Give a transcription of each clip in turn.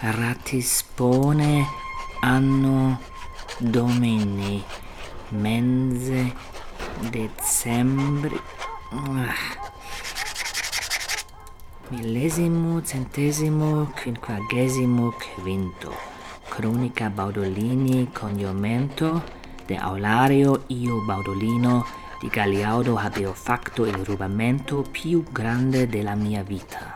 Ratispone anno Domini mense Dezembri millesimo centesimo quinquagesimo quinto Chronica Baudolini coniumento de Aulario io Baudolino di Galiaudo habeo facto il rubamento più grande della mia vita.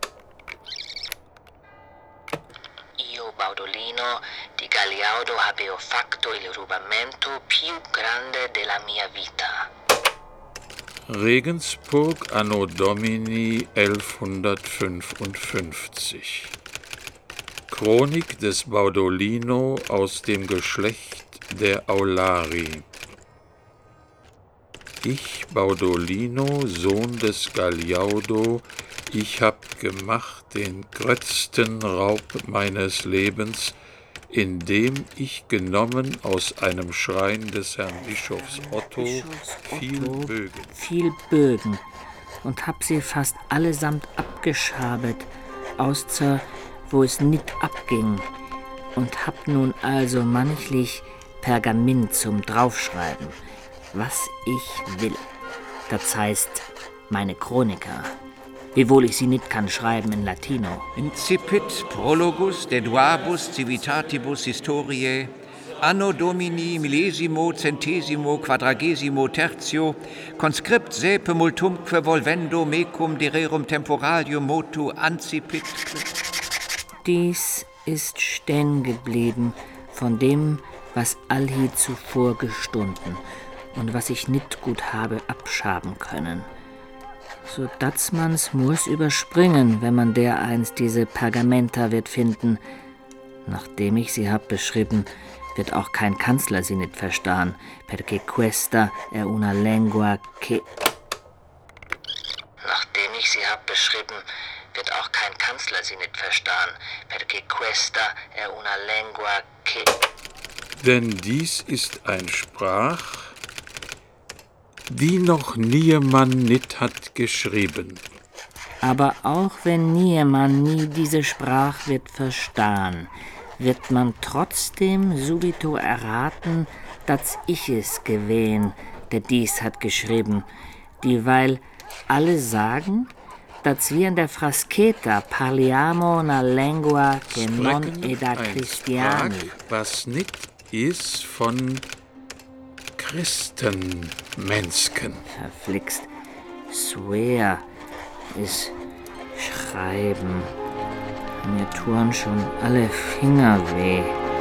Io Baudolino di Galiaudo habeo facto il rubamento più grande della mia vita. Regensburg anno Domini 1155. Chronik des Baudolino aus dem Geschlecht der Aulari. Ich, Baudolino, Sohn des Galiaudo, ich hab gemacht den grötzten Raub meines Lebens, indem ich genommen aus einem Schrein des Herrn Bischofs Otto viel Bögen und hab sie fast allesamt abgeschabet, außer wo es nicht abging, und hab nun also manchlich Pergament zum Draufschreiben, was ich will. Das heißt, meine Chroniker, wiewohl ich sie nicht kann schreiben in Latino. Incipit prologus deduabus civitatibus historiae anno Domini millesimo centesimo quadragesimo tertio conscript saepe multumque volvendo mecum dererum temporalium motu ancipit. Dies ist stehen geblieben von dem, was allhi zuvor gestunden und was ich nicht gut habe abschaben können. So dass man's muss überspringen, wenn man dereinst diese Pergamenta wird finden. Nachdem ich sie hab beschrieben, wird auch kein Kanzler sie nicht verstehen, perché questa è una lingua che... Nachdem ich sie hab beschrieben, wird auch kein Kanzler sie nicht verstehen, perché questa è una lingua che... Denn dies ist ein Sprach, die noch niemann nicht hat geschrieben. Aber auch wenn niemann nie diese Sprach wird verstehen, wird man trotzdem subito erraten, dass ich es gewesen, der dies hat geschrieben, dieweil alle sagen, dass wir in der Frascheta parliamo una lingua che non è da cristiani. Was nicht ist von Christenmensken. Verflixt. Swear ist schreiben. Mir tun schon alle Finger weh.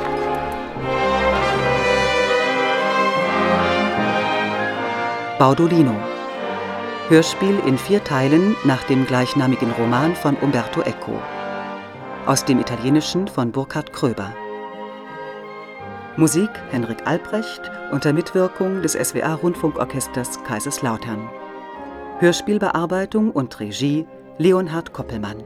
Baudolino. Hörspiel in 4 Teilen nach dem gleichnamigen Roman von Umberto Eco. Aus dem Italienischen von Burkhard Kröber. Musik Henrik Albrecht unter Mitwirkung des SWR-Rundfunkorchesters Kaiserslautern. Hörspielbearbeitung und Regie Leonhard Koppelmann.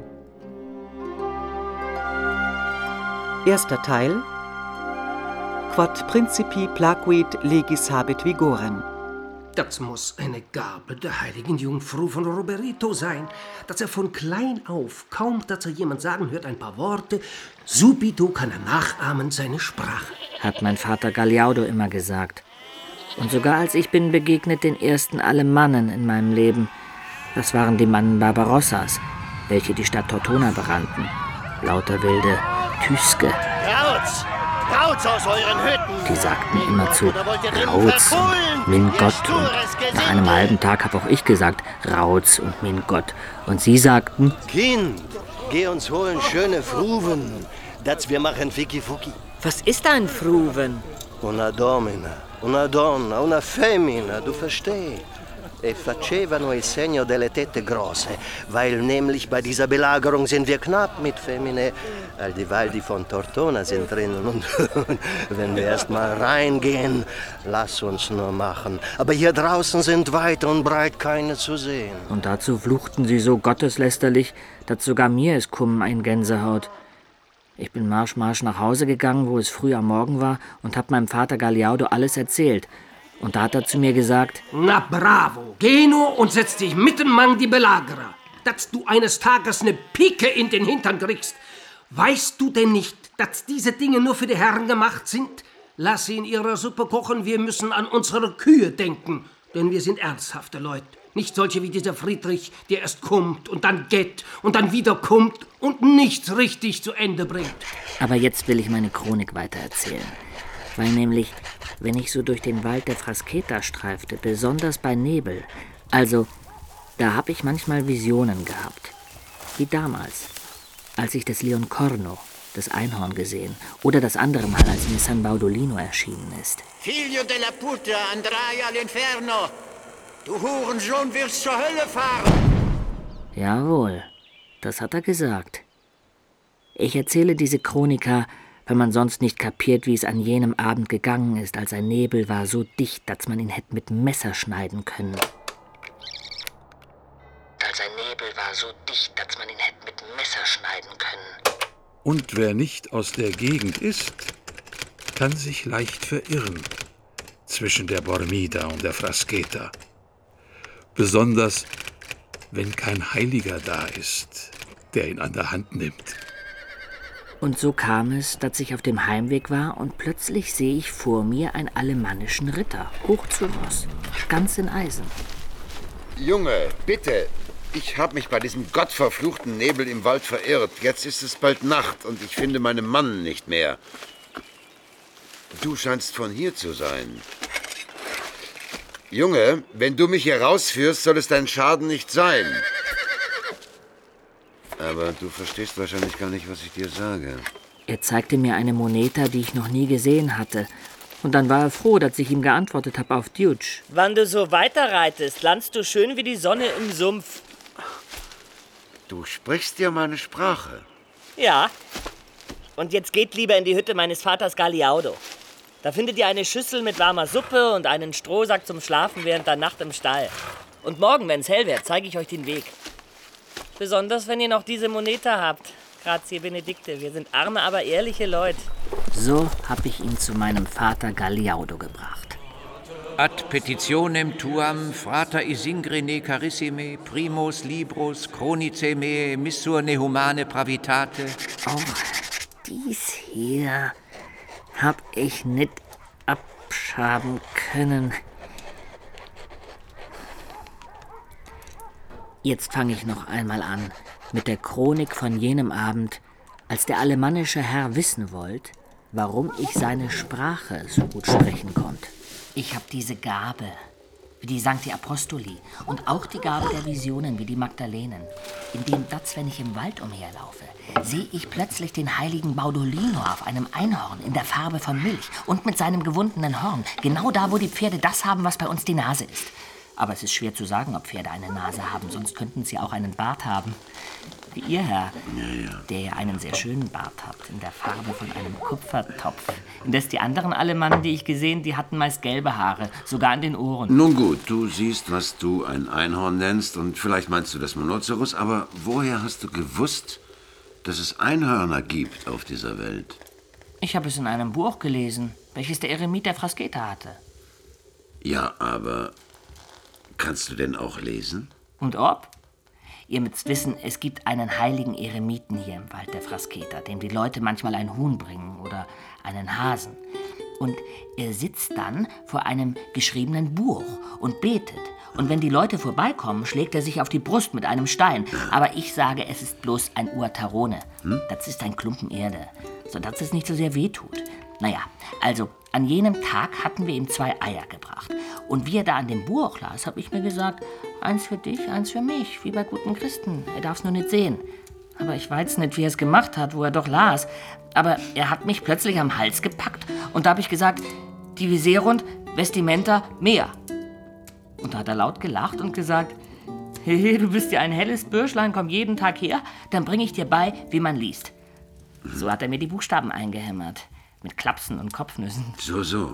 Erster Teil Quod principi placuit legis habet vigorem. Das muss eine Gabe der heiligen Jungfrau von Roberito sein, dass er von klein auf, kaum dass er jemand sagen hört, ein paar Worte, subito kann er nachahmen seine Sprache. Hat mein Vater Galiaudo immer gesagt. Und sogar als ich bin begegnet den ersten Alemannen in meinem Leben. Das waren die Mannen Barbarossas, welche die Stadt Tortona berannten. Lauter wilde Tüske. Raus! Raus aus euren Hütten! Die sagten immer zu Rauz und Min Gott. Und nach einem halben Tag habe auch ich gesagt Rauz und Min Gott. Und sie sagten: Kind, geh uns holen schöne Fruven, dass wir machen Ficky-Fucky. Was ist ein Fruven? Una domina, una donna, una femmina, du verstehst. E facevano il segno delle tette grosse, weil nämlich bei dieser Belagerung sind wir knapp mit Femine, all dieweil die von Tortona sind drinnen und wenn wir erst mal reingehen, lass uns nur machen. Aber hier draußen sind weit und breit keine zu sehen. Und dazu fluchten sie so gotteslästerlich, dass sogar mir es kummen ein Gänsehaut. Ich bin Marsch nach Hause gegangen, wo es früh am Morgen war, und hab meinem Vater Galiaudo alles erzählt. Und da hat er zu mir gesagt: Na bravo, geh nur und setz dich mitten mang die Belagerer, dass du eines Tages ne Pike in den Hintern kriegst. Weißt du denn nicht, dass diese Dinge nur für die Herren gemacht sind? Lass sie in ihrer Suppe kochen, wir müssen an unsere Kühe denken. Denn wir sind ernsthafte Leute. Nicht solche wie dieser Friedrich, der erst kommt und dann geht und dann wieder kommt und nichts richtig zu Ende bringt. Aber jetzt will ich meine Chronik weitererzählen. Weil nämlich, wenn ich so durch den Wald der Frasqueta streifte, besonders bei Nebel, also, da habe ich manchmal Visionen gehabt. Wie damals, als ich das Leon Corno, das Einhorn, gesehen, oder das andere Mal, als mir San Baudolino erschienen ist. Figlio della puta, andrai all'inferno! Du Hurensohn wirst zur Hölle fahren! Jawohl, das hat er gesagt. Ich erzähle diese Chronika, weil man sonst nicht kapiert, wie es an jenem Abend gegangen ist, als ein Nebel war so dicht, dass man ihn hätte mit Messer schneiden können. Als ein Nebel war so dicht, dass man ihn hätte mit Messer schneiden können. Und wer nicht aus der Gegend ist, kann sich leicht verirren zwischen der Bormida und der Frasqueta. Besonders, wenn kein Heiliger da ist, der ihn an der Hand nimmt. Und so kam es, dass ich auf dem Heimweg war und plötzlich sehe ich vor mir einen alemannischen Ritter, hoch zu Ross, ganz in Eisen. Junge, bitte, ich habe mich bei diesem gottverfluchten Nebel im Wald verirrt. Jetzt ist es bald Nacht und ich finde meinen Mann nicht mehr. Du scheinst von hier zu sein. Junge, wenn du mich hier rausführst, soll es dein Schaden nicht sein. Aber du verstehst wahrscheinlich gar nicht, was ich dir sage. Er zeigte mir eine Moneta, die ich noch nie gesehen hatte. Und dann war er froh, dass ich ihm geantwortet habe auf Deutsch. Wann du so weiterreitest, landest du schön wie die Sonne im Sumpf. Du sprichst ja meine Sprache. Ja. Und jetzt geht lieber in die Hütte meines Vaters Galiaudo. Da findet ihr eine Schüssel mit warmer Suppe und einen Strohsack zum Schlafen während der Nacht im Stall. Und morgen, wenn es hell wird, zeige ich euch den Weg. Besonders, wenn ihr noch diese Moneta habt. Grazie Benedikte, wir sind arme, aber ehrliche Leute. So habe ich ihn zu meinem Vater Galiaudo gebracht. Ad petitionem tuam frater Isingrine carissime primus libros chronice me missur ne humane pravitate. Auch dies hier hab ich nicht abschaben können. Jetzt fange ich noch einmal an mit der Chronik von jenem Abend, als der alemannische Herr wissen wollte, warum ich seine Sprache so gut sprechen konnte. Ich habe diese Gabe, wie die Sancti Apostoli, und auch die Gabe der Visionen, wie die Magdalenen. Indem das, wenn ich im Wald umherlaufe, sehe ich plötzlich den heiligen Baudolino auf einem Einhorn in der Farbe von Milch und mit seinem gewundenen Horn, genau da, wo die Pferde das haben, was bei uns die Nase ist. Aber es ist schwer zu sagen, ob Pferde eine Nase haben, sonst könnten sie auch einen Bart haben. Wie ihr, Herr, der ja einen sehr schönen Bart habt, in der Farbe von einem Kupfertopf. Indes die anderen Alemannen, die ich gesehen, die hatten meist gelbe Haare, sogar an den Ohren. Nun gut, du siehst, was du ein Einhorn nennst und vielleicht meinst du das Monoceros, aber woher hast du gewusst, dass es Einhörner gibt auf dieser Welt? Ich habe es in einem Buch gelesen, welches der Eremit der Frasqueta hatte. Ja, aber kannst du denn auch lesen? Und ob? Ihr müsst wissen, es gibt einen heiligen Eremiten hier im Wald der Frasqueta, dem die Leute manchmal ein Huhn bringen oder einen Hasen. Und er sitzt dann vor einem geschriebenen Buch und betet. Und wenn die Leute vorbeikommen, schlägt er sich auf die Brust mit einem Stein. Aber ich sage, es ist bloß ein Uatarone. Das ist ein Klumpen Erde, sodass es nicht so sehr wehtut. Naja, also an jenem Tag hatten wir ihm 2 Eier gebracht. Und wie er da an dem Buch las, habe ich mir gesagt, eins für dich, eins für mich, wie bei guten Christen. Er darf es nur nicht sehen. Aber ich weiß nicht, wie er es gemacht hat, wo er doch las. Aber er hat mich plötzlich am Hals gepackt und da habe ich gesagt, diviserunt vestimenta mea. Und da hat er laut gelacht und gesagt, hey, du bist ja ein helles Bürschlein, komm jeden Tag her, dann bringe ich dir bei, wie man liest. So hat er mir die Buchstaben eingehämmert. Mit Klapsen und Kopfnüssen. So.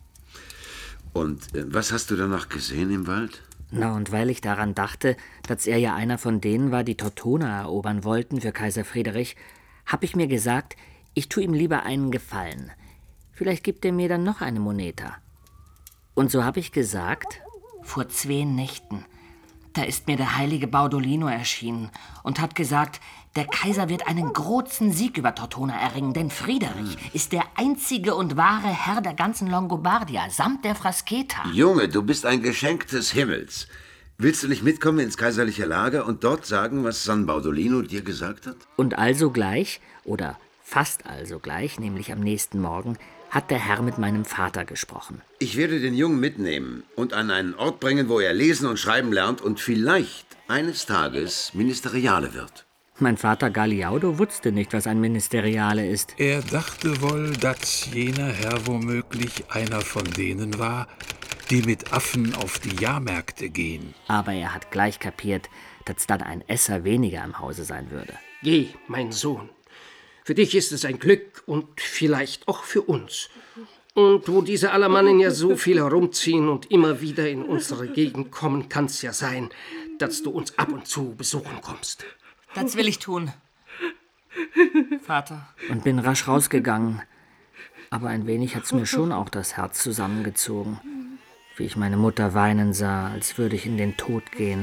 Und was hast du danach gesehen im Wald? Na, und weil ich daran dachte, dass er ja einer von denen war, die Tortona erobern wollten für Kaiser Friedrich, habe ich mir gesagt, ich tue ihm lieber einen Gefallen. Vielleicht gibt er mir dann noch eine Moneta. Und so habe ich gesagt, vor 2 Nächten, Da ist mir der heilige Baudolino erschienen und hat gesagt, der Kaiser wird einen großen Sieg über Tortona erringen, denn Friederich ist der einzige und wahre Herr der ganzen Longobardia, samt der Frasketa. Junge, du bist ein Geschenk des Himmels. Willst du nicht mitkommen ins kaiserliche Lager und dort sagen, was San Baudolino dir gesagt hat? Und also gleich, oder fast also gleich, nämlich am nächsten Morgen, hat der Herr mit meinem Vater gesprochen. Ich werde den Jungen mitnehmen und an einen Ort bringen, wo er lesen und schreiben lernt und vielleicht eines Tages Ministeriale wird. Mein Vater Galiaudo wusste nicht, was ein Ministeriale ist. Er dachte wohl, dass jener Herr womöglich einer von denen war, die mit Affen auf die Jahrmärkte gehen. Aber er hat gleich kapiert, dass dann ein Esser weniger im Hause sein würde. Geh, mein Sohn. Für dich ist es ein Glück und vielleicht auch für uns. Und wo diese Alamannen ja so viel herumziehen und immer wieder in unsere Gegend kommen, kann es ja sein, dass du uns ab und zu besuchen kommst. Das will ich tun, Vater. Und bin rasch rausgegangen. Aber ein wenig hat's mir schon auch das Herz zusammengezogen, wie ich meine Mutter weinen sah, als würde ich in den Tod gehen.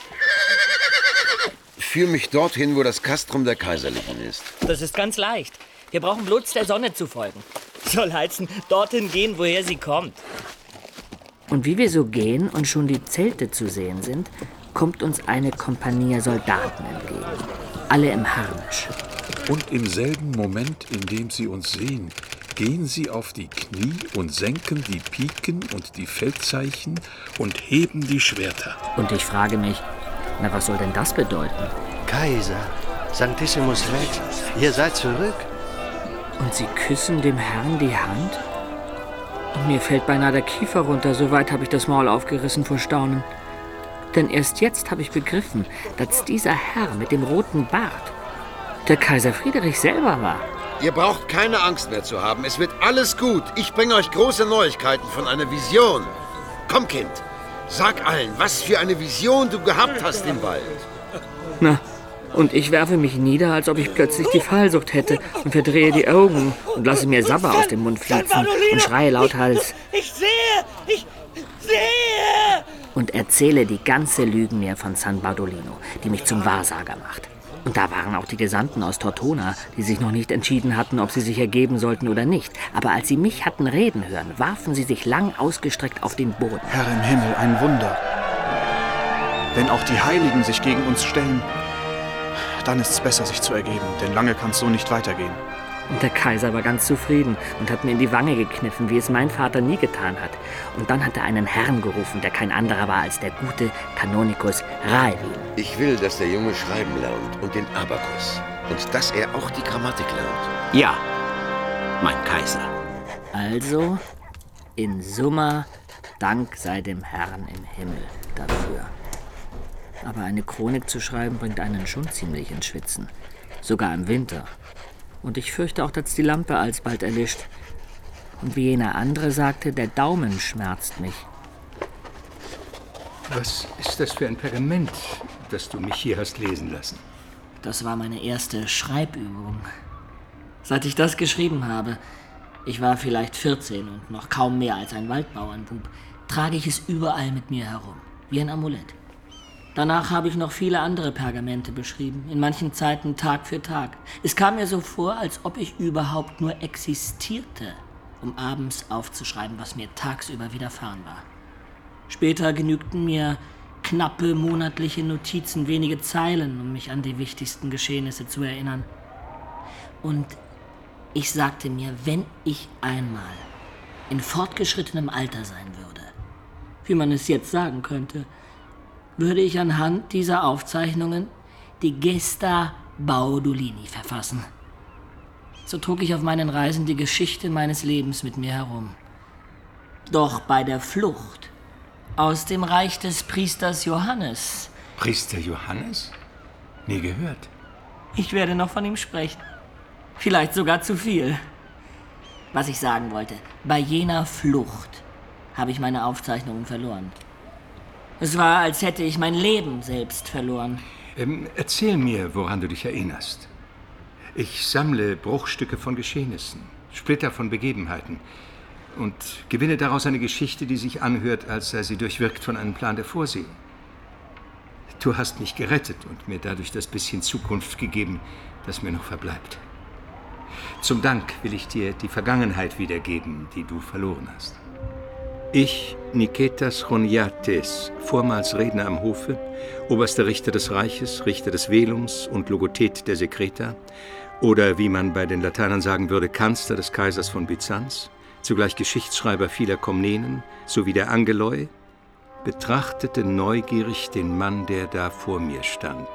Führ mich dorthin, wo das Castrum der Kaiserlichen ist. Das ist ganz leicht. Wir brauchen bloß der Sonne zu folgen. Soll heißen, dorthin gehen, woher sie kommt. Und wie wir so gehen und schon die Zelte zu sehen sind, kommt uns eine Kompanie Soldaten entgegen. Alle im Harnisch. Und im selben Moment, in dem sie uns sehen, gehen sie auf die Knie und senken die Piken und die Feldzeichen und heben die Schwerter. Und ich frage mich, na, was soll denn das bedeuten? Kaiser, Sanctissimus Rex, ihr seid zurück? Und sie küssen dem Herrn die Hand? Und mir fällt beinahe der Kiefer runter, so weit habe ich das Maul aufgerissen vor Staunen. Denn erst jetzt habe ich begriffen, dass dieser Herr mit dem roten Bart der Kaiser Friedrich selber war. Ihr braucht keine Angst mehr zu haben. Es wird alles gut. Ich bringe euch große Neuigkeiten von einer Vision. Komm, Kind. Sag allen, was für eine Vision du gehabt hast im Wald. Na, und ich werfe mich nieder, als ob ich plötzlich die Fallsucht hätte und verdrehe die Augen und lasse mir Sabber aus dem Mund fließen und schreie lauthals. Ich sehe! Und erzähle die ganze Lügenmeer von San Baudolino, die mich zum Wahrsager macht. Und da waren auch die Gesandten aus Tortona, die sich noch nicht entschieden hatten, ob sie sich ergeben sollten oder nicht. Aber als sie mich hatten reden hören, warfen sie sich lang ausgestreckt auf den Boden. Herr im Himmel, ein Wunder. Wenn auch die Heiligen sich gegen uns stellen, dann ist es besser, sich zu ergeben, denn lange kann es so nicht weitergehen. Und der Kaiser war ganz zufrieden und hat mir in die Wange gekniffen, wie es mein Vater nie getan hat. Und dann hat er einen Herrn gerufen, der kein anderer war als der gute Kanonikus Raevin. Ich will, dass der Junge schreiben lernt und den Abakus. Und dass er auch die Grammatik lernt. Ja, mein Kaiser. Also, in Summa, Dank sei dem Herrn im Himmel dafür. Aber eine Chronik zu schreiben, bringt einen schon ziemlich ins Schwitzen. Sogar im Winter. Und ich fürchte auch, dass die Lampe alsbald erlischt. Und wie jener andere sagte, der Daumen schmerzt mich. Was ist das für ein Pergament, das du mich hier hast lesen lassen? Das war meine erste Schreibübung. Seit ich das geschrieben habe, ich war vielleicht 14 und noch kaum mehr als ein Waldbauernbub, trage ich es überall mit mir herum, wie ein Amulett. Danach habe ich noch viele andere Pergamente beschrieben, in manchen Zeiten Tag für Tag. Es kam mir so vor, als ob ich überhaupt nur existierte, um abends aufzuschreiben, was mir tagsüber widerfahren war. Später genügten mir knappe monatliche Notizen, wenige Zeilen, um mich an die wichtigsten Geschehnisse zu erinnern. Und ich sagte mir, wenn ich einmal in fortgeschrittenem Alter sein würde, wie man es jetzt sagen könnte, würde ich anhand dieser Aufzeichnungen die Gesta Baudolini verfassen. So trug ich auf meinen Reisen die Geschichte meines Lebens mit mir herum. Doch bei der Flucht aus dem Reich des Priesters Johannes... Priester Johannes? Nie gehört. Ich werde noch von ihm sprechen. Vielleicht sogar zu viel. Was ich sagen wollte, bei jener Flucht habe ich meine Aufzeichnungen verloren. Es war, als hätte ich mein Leben selbst verloren. Erzähl mir, woran du dich erinnerst. Ich sammle Bruchstücke von Geschehnissen, Splitter von Begebenheiten und gewinne daraus eine Geschichte, die sich anhört, als sei sie durchwirkt von einem Plan der Vorsehung. Du hast mich gerettet und mir dadurch das bisschen Zukunft gegeben, das mir noch verbleibt. Zum Dank will ich dir die Vergangenheit wiedergeben, die du verloren hast. Ich, Niketas Choniates, vormals Redner am Hofe, oberster Richter des Reiches, Richter des Velums und Logothet der Sekreta, oder wie man bei den Lateinern sagen würde, Kanzler des Kaisers von Byzanz, zugleich Geschichtsschreiber vieler Komnenen, sowie der Angeloi, betrachtete neugierig den Mann, der da vor mir stand.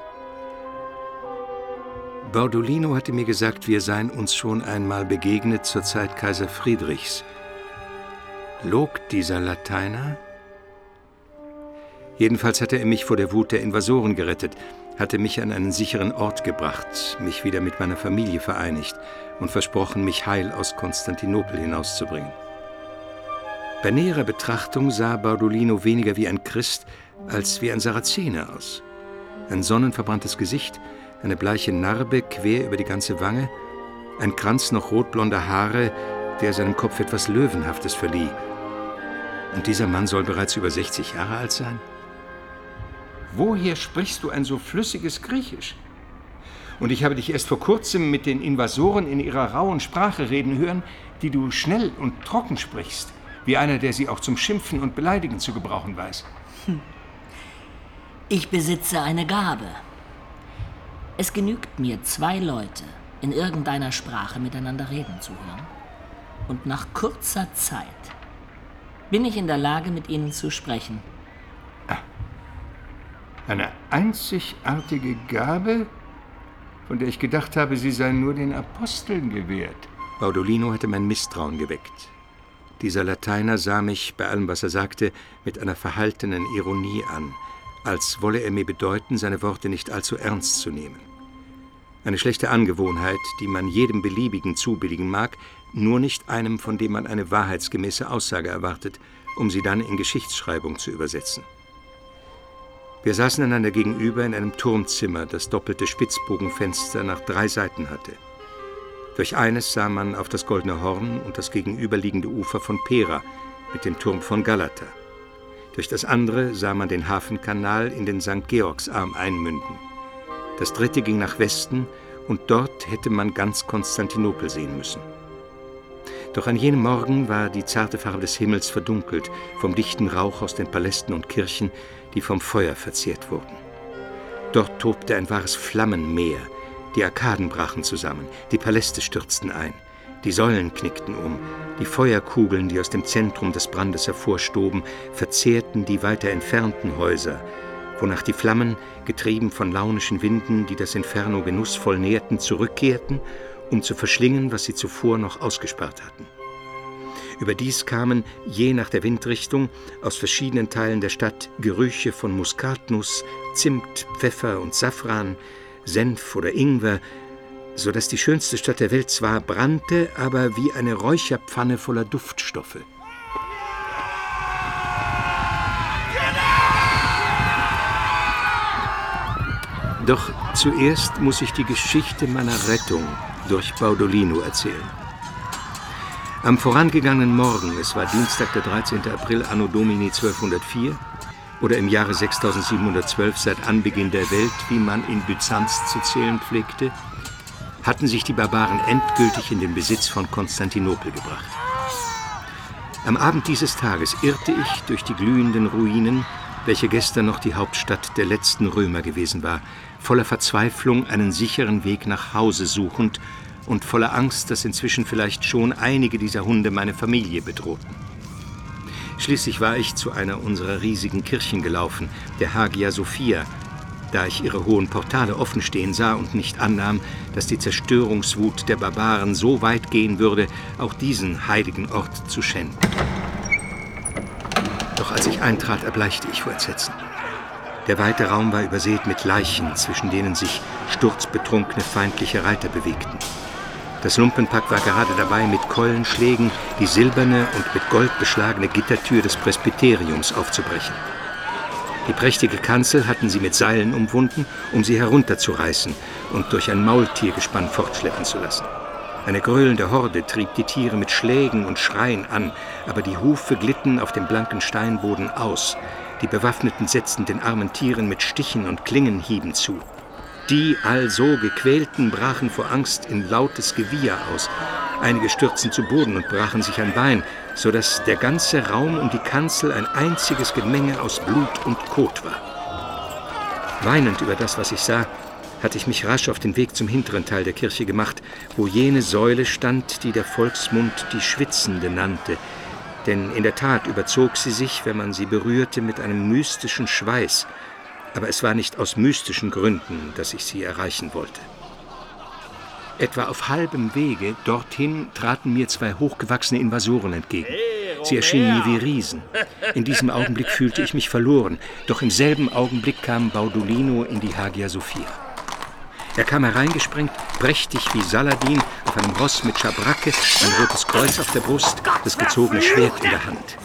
Baudolino hatte mir gesagt, wir seien uns schon einmal begegnet zur Zeit Kaiser Friedrichs. Log dieser Lateiner? Jedenfalls hatte er mich vor der Wut der Invasoren gerettet, hatte mich an einen sicheren Ort gebracht, mich wieder mit meiner Familie vereinigt und versprochen, mich heil aus Konstantinopel hinauszubringen. Bei näherer Betrachtung sah Baudolino weniger wie ein Christ als wie ein Sarazener aus. Ein sonnenverbranntes Gesicht, eine bleiche Narbe quer über die ganze Wange, ein Kranz noch rotblonder Haare, der seinem Kopf etwas Löwenhaftes verlieh. Und dieser Mann soll bereits über 60 Jahre alt sein? Woher sprichst du ein so flüssiges Griechisch? Und ich habe dich erst vor kurzem mit den Invasoren in ihrer rauen Sprache reden hören, die du schnell und trocken sprichst, wie einer, der sie auch zum Schimpfen und Beleidigen zu gebrauchen weiß. Ich besitze eine Gabe. Es genügt mir, 2 Leute in irgendeiner Sprache miteinander reden zu hören. Und nach kurzer Zeit bin ich in der Lage, mit ihnen zu sprechen. Eine einzigartige Gabe, von der ich gedacht habe, sie sei nur den Aposteln gewährt. Baudolino hatte mein Misstrauen geweckt. Dieser Lateiner sah mich, bei allem, was er sagte, mit einer verhaltenen Ironie an, als wolle er mir bedeuten, seine Worte nicht allzu ernst zu nehmen. Eine schlechte Angewohnheit, die man jedem Beliebigen zubilligen mag, nur nicht einem, von dem man eine wahrheitsgemäße Aussage erwartet, um sie dann in Geschichtsschreibung zu übersetzen. Wir saßen einander gegenüber in einem Turmzimmer, das doppelte Spitzbogenfenster nach 3 Seiten hatte. Durch eines sah man auf das Goldene Horn und das gegenüberliegende Ufer von Pera mit dem Turm von Galata. Durch das andere sah man den Hafenkanal in den St. Georgsarm einmünden. Das dritte ging nach Westen und dort hätte man ganz Konstantinopel sehen müssen. Doch an jenem Morgen war die zarte Farbe des Himmels verdunkelt vom dichten Rauch aus den Palästen und Kirchen, die vom Feuer verzehrt wurden. Dort tobte ein wahres Flammenmeer. Die Arkaden brachen zusammen, die Paläste stürzten ein, die Säulen knickten um, die Feuerkugeln, die aus dem Zentrum des Brandes hervorstoben, verzehrten die weiter entfernten Häuser, wonach die Flammen, getrieben von launischen Winden, die das Inferno genussvoll näherten, zurückkehrten, um zu verschlingen, was sie zuvor noch ausgespart hatten. Überdies kamen, je nach der Windrichtung, aus verschiedenen Teilen der Stadt Gerüche von Muskatnuss, Zimt, Pfeffer und Safran, Senf oder Ingwer, so dass die schönste Stadt der Welt zwar brannte, aber wie eine Räucherpfanne voller Duftstoffe. Doch zuerst muss ich die Geschichte meiner Rettung durch Baudolino erzählen. Am vorangegangenen Morgen, es war Dienstag, der 13. April Anno Domini 1204, oder im Jahre 6712 seit Anbeginn der Welt, wie man in Byzanz zu zählen pflegte, hatten sich die Barbaren endgültig in den Besitz von Konstantinopel gebracht. Am Abend dieses Tages irrte ich durch die glühenden Ruinen, welche gestern noch die Hauptstadt der letzten Römer gewesen war, voller Verzweiflung einen sicheren Weg nach Hause suchend und voller Angst, dass inzwischen vielleicht schon einige dieser Hunde meine Familie bedrohten. Schließlich war ich zu einer unserer riesigen Kirchen gelaufen, der Hagia Sophia, da ich ihre hohen Portale offen stehen sah und nicht annahm, dass die Zerstörungswut der Barbaren so weit gehen würde, auch diesen heiligen Ort zu schänden. Doch als ich eintrat, erbleichte ich vor Entsetzen. Der weite Raum war übersät mit Leichen, zwischen denen sich sturzbetrunkene feindliche Reiter bewegten. Das Lumpenpack war gerade dabei, mit Keulenschlägen die silberne und mit Gold beschlagene Gittertür des Presbyteriums aufzubrechen. Die prächtige Kanzel hatten sie mit Seilen umwunden, um sie herunterzureißen und durch ein Maultiergespann fortschleppen zu lassen. Eine gröhlende Horde trieb die Tiere mit Schlägen und Schreien an, aber die Hufe glitten auf dem blanken Steinboden aus. Die Bewaffneten setzten den armen Tieren mit Stichen und Klingenhieben zu. Die also Gequälten brachen vor Angst in lautes Gewieher aus. Einige stürzten zu Boden und brachen sich ein Bein, sodass der ganze Raum um die Kanzel ein einziges Gemenge aus Blut und Kot war. Weinend über das, was ich sah, hatte ich mich rasch auf den Weg zum hinteren Teil der Kirche gemacht, wo jene Säule stand, die der Volksmund die Schwitzende nannte. Denn in der Tat überzog sie sich, wenn man sie berührte, mit einem mystischen Schweiß. Aber es war nicht aus mystischen Gründen, dass ich sie erreichen wollte. Etwa auf halbem Wege dorthin traten mir 2 hochgewachsene Invasoren entgegen. Sie erschienen mir wie Riesen. In diesem Augenblick fühlte ich mich verloren, doch im selben Augenblick kam Baudolino in die Hagia Sophia. Er kam hereingesprengt, prächtig wie Saladin, auf einem Ross mit Schabracke, ein rotes Kreuz auf der Brust, das gezogene Schwert in der Hand.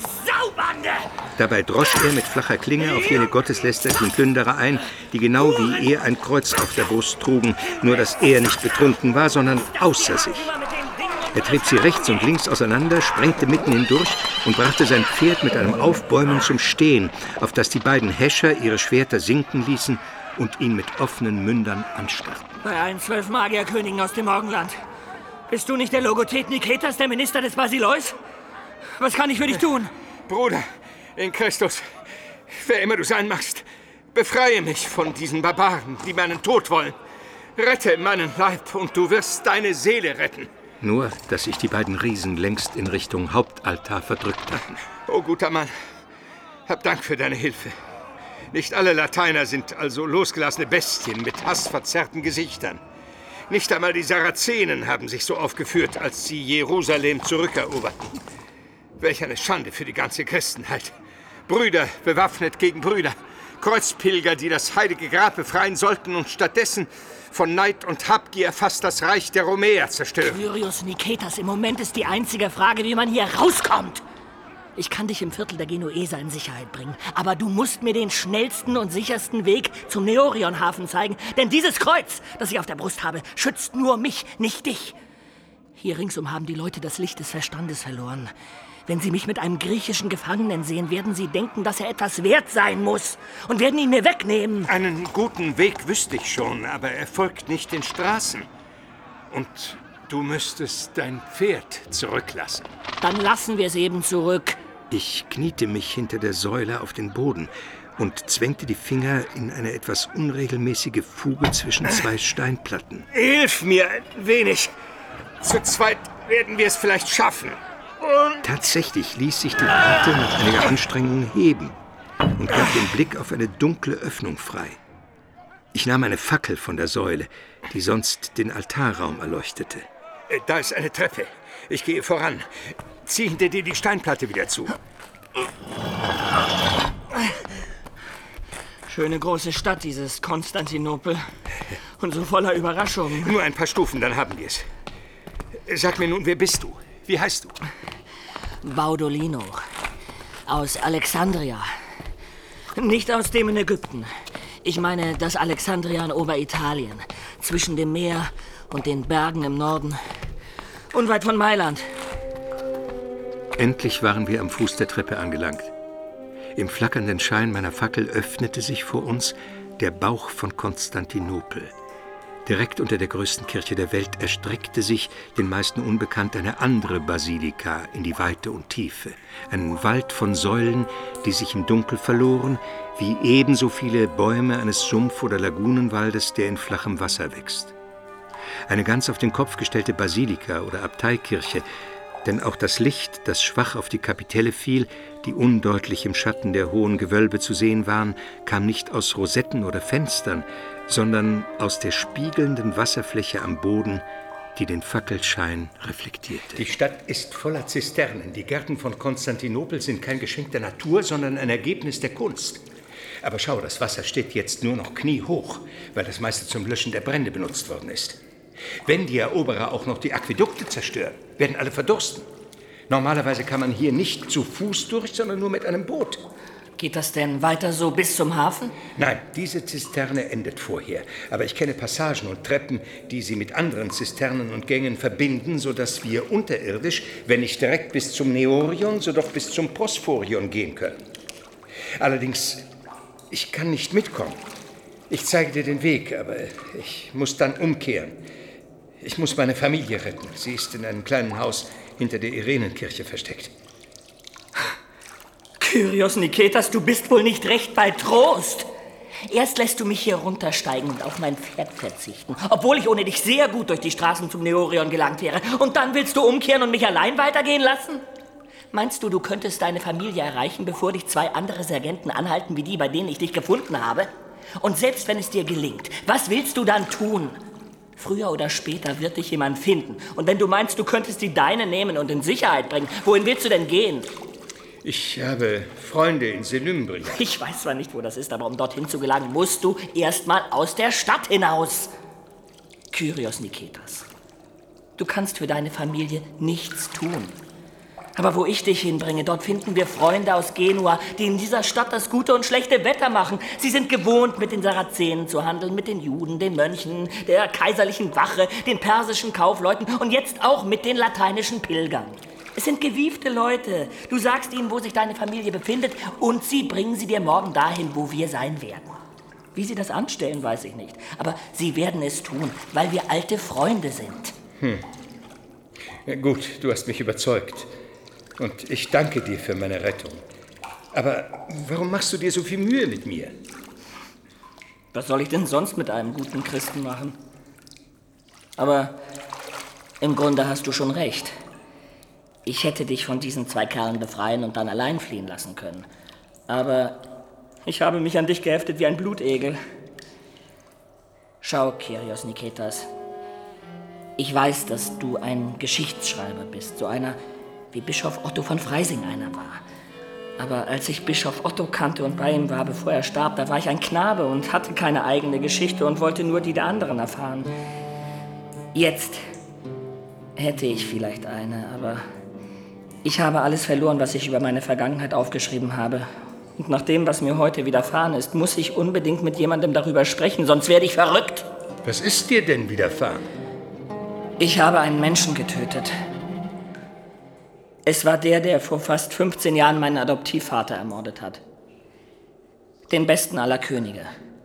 Dabei drosch er mit flacher Klinge auf jene gotteslästerlichen Plünderer ein, die genau wie er ein Kreuz auf der Brust trugen, nur dass er nicht betrunken war, sondern außer sich. Er trieb sie rechts und links auseinander, sprengte mitten hindurch und brachte sein Pferd mit einem Aufbäumen zum Stehen, auf das die beiden Häscher ihre Schwerter sinken ließen und ihn mit offenen Mündern anstarrten. Bei allen 12 Magierkönigen aus dem Morgenland. Bist du nicht der Logothet Niketas, der Minister des Basileus? Was kann ich für dich tun? Bruder, in Christus, wer immer du sein magst, befreie mich von diesen Barbaren, die meinen Tod wollen. Rette meinen Leib und du wirst deine Seele retten. Nur, dass sich die beiden Riesen längst in Richtung Hauptaltar verdrückt hatten. Oh, guter Mann, hab Dank für deine Hilfe. Nicht alle Lateiner sind also losgelassene Bestien mit hassverzerrten Gesichtern. Nicht einmal die Sarazenen haben sich so aufgeführt, als sie Jerusalem zurückeroberten. Welch eine Schande für die ganze Christenheit. Brüder bewaffnet gegen Brüder. Kreuzpilger, die das heilige Grab befreien sollten und stattdessen von Neid und Habgier fast das Reich der Romäer zerstören. Kyrios Niketas, im Moment ist die einzige Frage, wie man hier rauskommt. Ich kann dich im Viertel der Genueser in Sicherheit bringen, aber du musst mir den schnellsten und sichersten Weg zum Neorionhafen zeigen, denn dieses Kreuz, das ich auf der Brust habe, schützt nur mich, nicht dich. Hier ringsum haben die Leute das Licht des Verstandes verloren. Wenn sie mich mit einem griechischen Gefangenen sehen, werden sie denken, dass er etwas wert sein muss und werden ihn mir wegnehmen. Einen guten Weg wüsste ich schon, aber er folgt nicht den Straßen. Und du müsstest dein Pferd zurücklassen. Dann lassen wir es eben zurück. Ich kniete mich hinter der Säule auf den Boden und zwängte die Finger in eine etwas unregelmäßige Fuge zwischen 2 Steinplatten. Hilf mir ein wenig. Zu zweit werden wir es vielleicht schaffen. Tatsächlich ließ sich die Platte nach einiger Anstrengung heben und gab den Blick auf eine dunkle Öffnung frei. Ich nahm eine Fackel von der Säule, die sonst den Altarraum erleuchtete. Da ist eine Treppe. Ich gehe voran. Zieh hinter dir die Steinplatte wieder zu. Schöne große Stadt, dieses Konstantinopel. Und so voller Überraschungen. Nur ein paar Stufen, dann haben wir es. Sag mir nun, wer bist du? Wie heißt du? Baudolino. Aus Alexandria. Nicht aus dem in Ägypten. Ich meine das Alexandria in Oberitalien. Zwischen dem Meer und den Bergen im Norden. Unweit von Mailand. Endlich waren wir am Fuß der Treppe angelangt. Im flackernden Schein meiner Fackel öffnete sich vor uns der Bauch von Konstantinopel. Direkt unter der größten Kirche der Welt erstreckte sich, den meisten unbekannt, eine andere Basilika in die Weite und Tiefe. Ein Wald von Säulen, die sich im Dunkel verloren, wie ebenso viele Bäume eines Sumpf- oder Lagunenwaldes, der in flachem Wasser wächst. Eine ganz auf den Kopf gestellte Basilika oder Abteikirche, denn auch das Licht, das schwach auf die Kapitelle fiel, die undeutlich im Schatten der hohen Gewölbe zu sehen waren, kam nicht aus Rosetten oder Fenstern, sondern aus der spiegelnden Wasserfläche am Boden, die den Fackelschein reflektierte. Die Stadt ist voller Zisternen. Die Gärten von Konstantinopel sind kein Geschenk der Natur, sondern ein Ergebnis der Kunst. Aber schau, das Wasser steht jetzt nur noch kniehoch, weil das meiste zum Löschen der Brände benutzt worden ist. Wenn die Eroberer auch noch die Aquädukte zerstören, werden alle verdursten. Normalerweise kann man hier nicht zu Fuß durch, sondern nur mit einem Boot. Geht das denn weiter so bis zum Hafen? Nein, diese Zisterne endet vorher. Aber ich kenne Passagen und Treppen, die sie mit anderen Zisternen und Gängen verbinden, sodass wir unterirdisch, wenn nicht direkt bis zum Neorion, so doch bis zum Prosphorion gehen können. Allerdings, ich kann nicht mitkommen. Ich zeige dir den Weg, aber ich muss dann umkehren. Ich muss meine Familie retten. Sie ist in einem kleinen Haus hinter der Irenenkirche versteckt. Kyrios Niketas, du bist wohl nicht recht bei Trost. Erst lässt du mich hier runtersteigen und auf mein Pferd verzichten, obwohl ich ohne dich sehr gut durch die Straßen zum Neorion gelangt wäre. Und dann willst du umkehren und mich allein weitergehen lassen? Meinst du, du könntest deine Familie erreichen, bevor dich 2 andere Sergenten anhalten, wie die, bei denen ich dich gefunden habe? Und selbst wenn es dir gelingt, was willst du dann tun? Früher oder später wird dich jemand finden. Und wenn du meinst, du könntest die Deine nehmen und in Sicherheit bringen, wohin willst du denn gehen? Ich habe Freunde in Senymbria. Ich weiß zwar nicht, wo das ist, aber um dorthin zu gelangen, musst du erst mal aus der Stadt hinaus. Kyrios Niketas, du kannst für deine Familie nichts tun. Aber wo ich dich hinbringe, dort finden wir Freunde aus Genua, die in dieser Stadt das gute und schlechte Wetter machen. Sie sind gewohnt, mit den Sarazenen zu handeln, mit den Juden, den Mönchen, der kaiserlichen Wache, den persischen Kaufleuten und jetzt auch mit den lateinischen Pilgern. Es sind gewiefte Leute. Du sagst ihnen, wo sich deine Familie befindet, und sie bringen sie dir morgen dahin, wo wir sein werden. Wie sie das anstellen, weiß ich nicht. Aber sie werden es tun, weil wir alte Freunde sind. Ja, gut, du hast mich überzeugt. Und ich danke dir für meine Rettung. Aber warum machst du dir so viel Mühe mit mir? Was soll ich denn sonst mit einem guten Christen machen? Aber im Grunde hast du schon recht. Ich hätte dich von diesen 2 Kerlen befreien und dann allein fliehen lassen können. Aber ich habe mich an dich geheftet wie ein Blutegel. Schau, Kyrios Niketas. Ich weiß, dass du ein Geschichtsschreiber bist, so einer, wie Bischof Otto von Freising einer war. Aber als ich Bischof Otto kannte und bei ihm war, bevor er starb, da war ich ein Knabe und hatte keine eigene Geschichte und wollte nur die der anderen erfahren. Jetzt hätte ich vielleicht eine, aber ich habe alles verloren, was ich über meine Vergangenheit aufgeschrieben habe. Und nach dem, was mir heute widerfahren ist, muss ich unbedingt mit jemandem darüber sprechen, sonst werde ich verrückt. Was ist dir denn widerfahren? Ich habe einen Menschen getötet. Es war der vor fast 15 Jahren meinen Adoptivvater ermordet hat. Den besten aller Könige.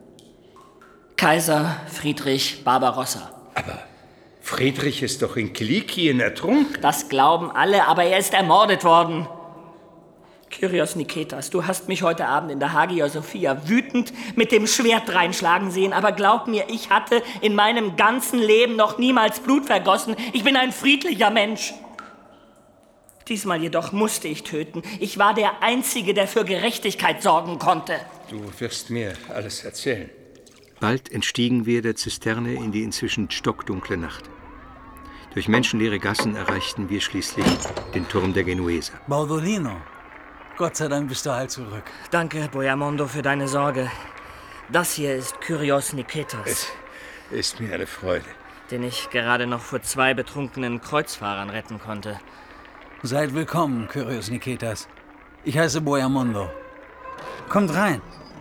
Kaiser Friedrich Barbarossa. Aber Friedrich ist doch in Kilikien ertrunken. Das glauben alle, aber er ist ermordet worden. Kyrios Niketas, du hast mich heute Abend in der Hagia Sophia wütend mit dem Schwert reinschlagen sehen, aber glaub mir, ich hatte in meinem ganzen Leben noch niemals Blut vergossen. Ich bin ein friedlicher Mensch. Diesmal jedoch musste ich töten. Ich war der Einzige, der für Gerechtigkeit sorgen konnte. Du wirst mir alles erzählen. Bald entstiegen wir der Zisterne in die inzwischen stockdunkle Nacht. Durch menschenleere Gassen erreichten wir schließlich den Turm der Genueser. Baudolino, Gott sei Dank bist du heil zurück. Danke, Bojamondo, für deine Sorge. Das hier ist Kyrios Niketas. Es ist mir eine Freude. Den ich gerade noch vor 2 betrunkenen Kreuzfahrern retten konnte. Seid willkommen, Kyrios Niketas. Ich heiße Bojamondo. Kommt rein.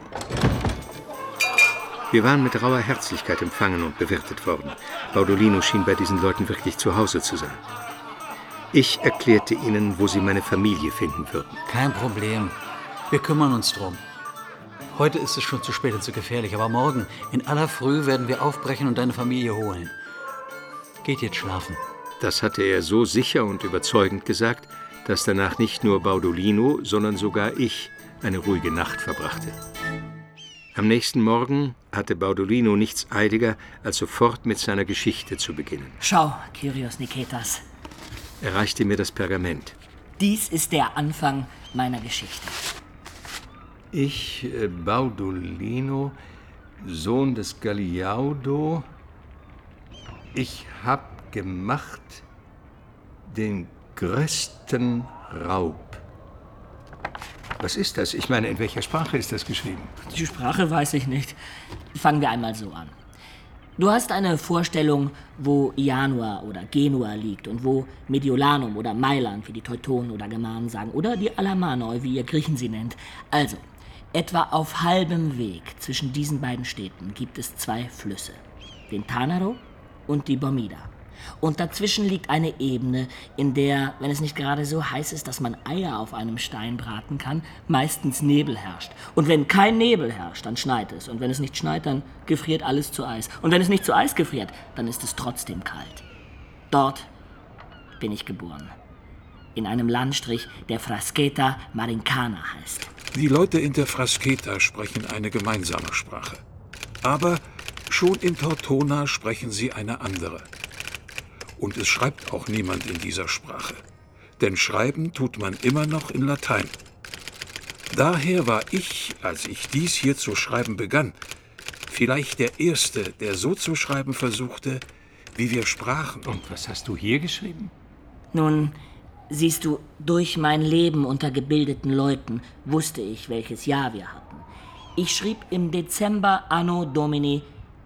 Wir waren mit rauer Herzlichkeit empfangen und bewirtet worden. Baudolino schien bei diesen Leuten wirklich zu Hause zu sein. Ich erklärte ihnen, wo sie meine Familie finden würden. Kein Problem. Wir kümmern uns drum. Heute ist es schon zu spät und zu gefährlich, aber morgen in aller Früh werden wir aufbrechen und deine Familie holen. Geht jetzt schlafen. Das hatte er so sicher und überzeugend gesagt, dass danach nicht nur Baudolino, sondern sogar ich eine ruhige Nacht verbrachte. Am nächsten Morgen hatte Baudolino nichts eiliger, als sofort mit seiner Geschichte zu beginnen. Schau, Kyrios Niketas. Er reichte mir das Pergament. Dies ist der Anfang meiner Geschichte. Ich, Baudolino, Sohn des Galiaudo, ich hab gemacht den größten Raub. Was ist das? Ich meine, in welcher Sprache ist das geschrieben? Die Sprache weiß ich nicht. Fangen wir einmal so an. Du hast eine Vorstellung, wo Janua oder Genua liegt und wo Mediolanum oder Mailand, wie die Teutonen oder Germanen sagen, oder die Alamanoi, wie ihr Griechen sie nennt. Also, etwa auf halbem Weg zwischen diesen beiden Städten gibt es 2 Flüsse, den Tanaro und die Bormida. Und dazwischen liegt eine Ebene, in der, wenn es nicht gerade so heiß ist, dass man Eier auf einem Stein braten kann, meistens Nebel herrscht. Und wenn kein Nebel herrscht, dann schneit es. Und wenn es nicht schneit, dann gefriert alles zu Eis. Und wenn es nicht zu Eis gefriert, dann ist es trotzdem kalt. Dort bin ich geboren. In einem Landstrich, der Frasqueta Marincana heißt. Die Leute in der Frasqueta sprechen eine gemeinsame Sprache. Aber schon in Tortona sprechen sie eine andere. Und es schreibt auch niemand in dieser Sprache. Denn schreiben tut man immer noch in Latein. Daher war ich, als ich dies hier zu schreiben begann, vielleicht der Erste, der so zu schreiben versuchte, wie wir sprachen. Und was hast du hier geschrieben? Nun, siehst du, durch mein Leben unter gebildeten Leuten wusste ich, welches Jahr wir hatten. Ich schrieb im Dezember Anno Domini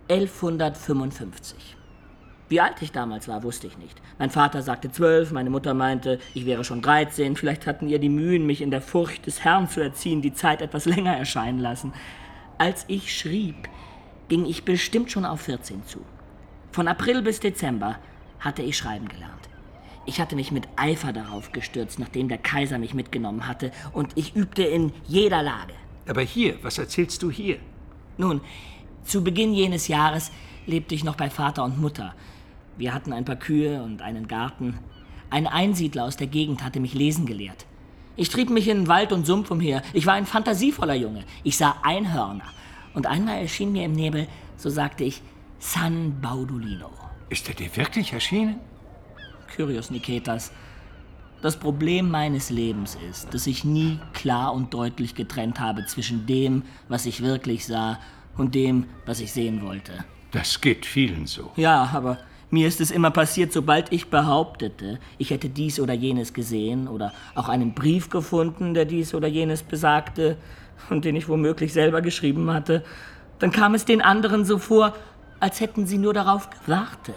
1155. Wie alt ich damals war, wusste ich nicht. Mein Vater sagte 12, meine Mutter meinte, ich wäre schon 13. Vielleicht hatten ihr die Mühen, mich in der Furcht des Herrn zu erziehen, die Zeit etwas länger erscheinen lassen. Als ich schrieb, ging ich bestimmt schon auf 14 zu. Von April bis Dezember hatte ich schreiben gelernt. Ich hatte mich mit Eifer darauf gestürzt, nachdem der Kaiser mich mitgenommen hatte, und ich übte in jeder Lage. Aber hier, was erzählst du hier? Nun, zu Beginn jenes Jahres lebte ich noch bei Vater und Mutter. Wir hatten ein paar Kühe und einen Garten. Ein Einsiedler aus der Gegend hatte mich lesen gelehrt. Ich trieb mich in Wald und Sumpf umher. Ich war ein fantasievoller Junge. Ich sah Einhörner. Und einmal erschien mir im Nebel, so sagte ich, San Baudolino. Ist er dir wirklich erschienen? Kyrios Niketas. Das Problem meines Lebens ist, dass ich nie klar und deutlich getrennt habe zwischen dem, was ich wirklich sah, und dem, was ich sehen wollte. Das geht vielen so. Ja, aber mir ist es immer passiert, sobald ich behauptete, ich hätte dies oder jenes gesehen oder auch einen Brief gefunden, der dies oder jenes besagte und den ich womöglich selber geschrieben hatte, dann kam es den anderen so vor, als hätten sie nur darauf gewartet.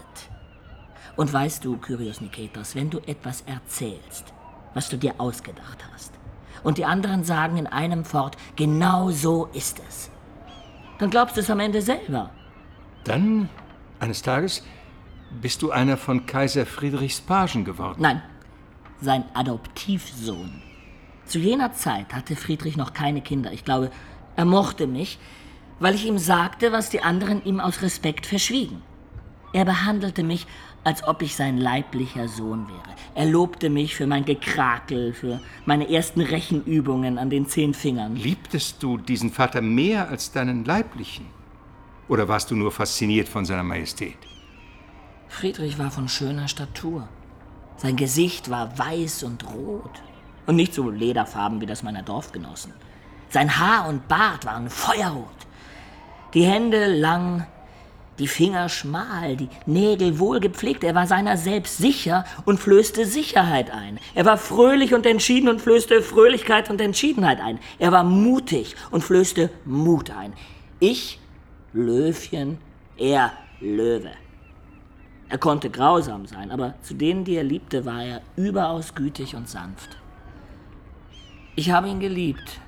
Und weißt du, Kyrios Niketas, wenn du etwas erzählst, was du dir ausgedacht hast, und die anderen sagen in einem Fort, genau so ist es, dann glaubst du es am Ende selber. Dann, eines Tages, bist du einer von Kaiser Friedrichs Pagen geworden. Nein, sein Adoptivsohn. Zu jener Zeit hatte Friedrich noch keine Kinder. Ich glaube, er mochte mich, weil ich ihm sagte, was die anderen ihm aus Respekt verschwiegen. Er behandelte mich, als ob ich sein leiblicher Sohn wäre. Er lobte mich für mein Gekrakel, für meine ersten Rechenübungen an den 10 Fingern. Liebtest du diesen Vater mehr als deinen leiblichen? Oder warst du nur fasziniert von seiner Majestät? Friedrich war von schöner Statur. Sein Gesicht war weiß und rot. Und nicht so lederfarben wie das meiner Dorfgenossen. Sein Haar und Bart waren feuerrot. Die Hände lang, die Finger schmal, die Nägel wohlgepflegt. Er war seiner selbst sicher und flößte Sicherheit ein. Er war fröhlich und entschieden und flößte Fröhlichkeit und Entschiedenheit ein. Er war mutig und flößte Mut ein. Ich, Löwchen, er, Löwe. Er konnte grausam sein, aber zu denen, die er liebte, war er überaus gütig und sanft. Ich habe ihn geliebt.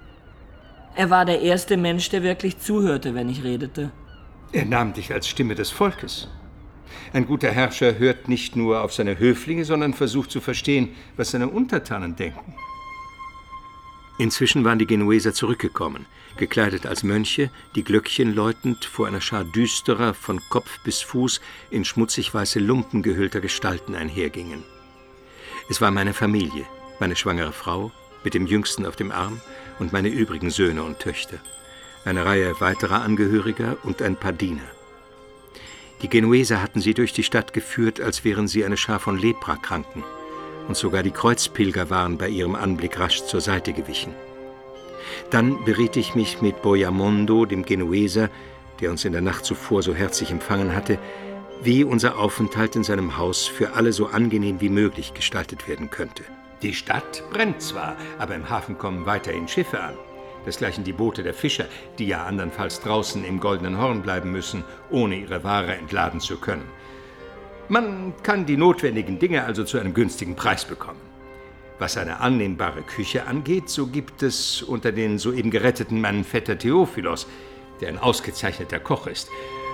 Er war der erste Mensch, der wirklich zuhörte, wenn ich redete. Er nahm dich als Stimme des Volkes. Ein guter Herrscher hört nicht nur auf seine Höflinge, sondern versucht zu verstehen, was seine Untertanen denken. Inzwischen waren die Genueser zurückgekommen, gekleidet als Mönche, die Glöckchen läutend vor einer Schar düsterer, von Kopf bis Fuß in schmutzig weiße Lumpen gehüllter Gestalten einhergingen. Es war meine Familie, meine schwangere Frau, mit dem Jüngsten auf dem Arm und meine übrigen Söhne und Töchter, eine Reihe weiterer Angehöriger und ein paar Diener. Die Genueser hatten sie durch die Stadt geführt, als wären sie eine Schar von Leprakranken, und sogar die Kreuzpilger waren bei ihrem Anblick rasch zur Seite gewichen. Dann beriet ich mich mit Bojamondo, dem Genueser, der uns in der Nacht zuvor so herzlich empfangen hatte, wie unser Aufenthalt in seinem Haus für alle so angenehm wie möglich gestaltet werden könnte. Die Stadt brennt zwar, aber im Hafen kommen weiterhin Schiffe an. Desgleichen die Boote der Fischer, die ja andernfalls draußen im Goldenen Horn bleiben müssen, ohne ihre Ware entladen zu können. Man kann die notwendigen Dinge also zu einem günstigen Preis bekommen. Was eine annehmbare Küche angeht, so gibt es unter den soeben geretteten meinen Vetter Theophilos, der ein ausgezeichneter Koch ist.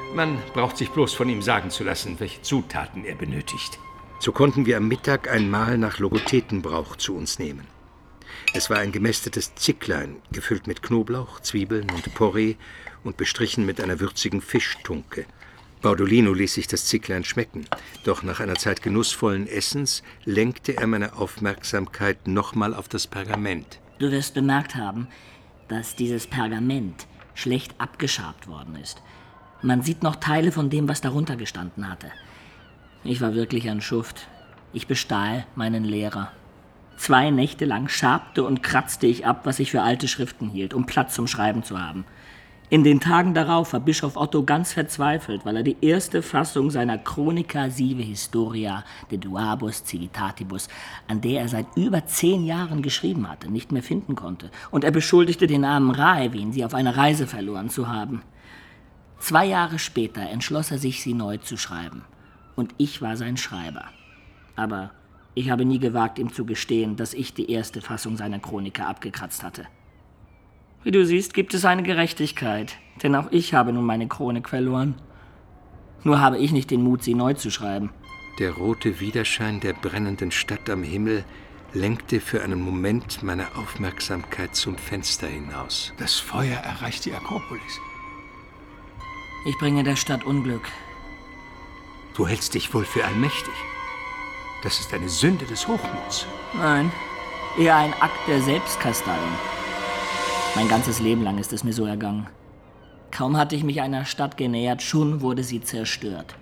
Man braucht sich bloß von ihm sagen zu lassen, welche Zutaten er benötigt. So konnten wir am Mittag ein Mahl nach Logothetenbrauch zu uns nehmen. Es war ein gemästetes Zicklein, gefüllt mit Knoblauch, Zwiebeln und Porree und bestrichen mit einer würzigen Fischtunke. Baudolino ließ sich das Zicklein schmecken, doch nach einer Zeit genussvollen Essens lenkte er meine Aufmerksamkeit nochmal auf das Pergament. Du wirst bemerkt haben, dass dieses Pergament schlecht abgeschabt worden ist. Man sieht noch Teile von dem, was darunter gestanden hatte. Ich war wirklich ein Schuft. Ich bestahl meinen Lehrer. 2 Nächte lang schabte und kratzte ich ab, was ich für alte Schriften hielt, um Platz zum Schreiben zu haben. In den Tagen darauf war Bischof Otto ganz verzweifelt, weil er die erste Fassung seiner Chronica sive Historia de duabus civitatibus, an der er seit über 10 Jahren geschrieben hatte, nicht mehr finden konnte. Und er beschuldigte den armen Raevin, sie auf einer Reise verloren zu haben. 2 Jahre später entschloss er sich, sie neu zu schreiben. Und ich war sein Schreiber. Aber ich habe nie gewagt, ihm zu gestehen, dass ich die erste Fassung seiner Chronika abgekratzt hatte. Wie du siehst, gibt es eine Gerechtigkeit, denn auch ich habe nun meine Chronik verloren. Nur habe ich nicht den Mut, sie neu zu schreiben. Der rote Widerschein der brennenden Stadt am Himmel lenkte für einen Moment meine Aufmerksamkeit zum Fenster hinaus. Das Feuer erreicht die Akropolis. Ich bringe der Stadt Unglück. Du hältst dich wohl für allmächtig. Das ist eine Sünde des Hochmuts. Nein, eher ein Akt der Selbstkasteiung. Mein ganzes Leben lang ist es mir so ergangen. Kaum hatte ich mich einer Stadt genähert, schon wurde sie zerstört.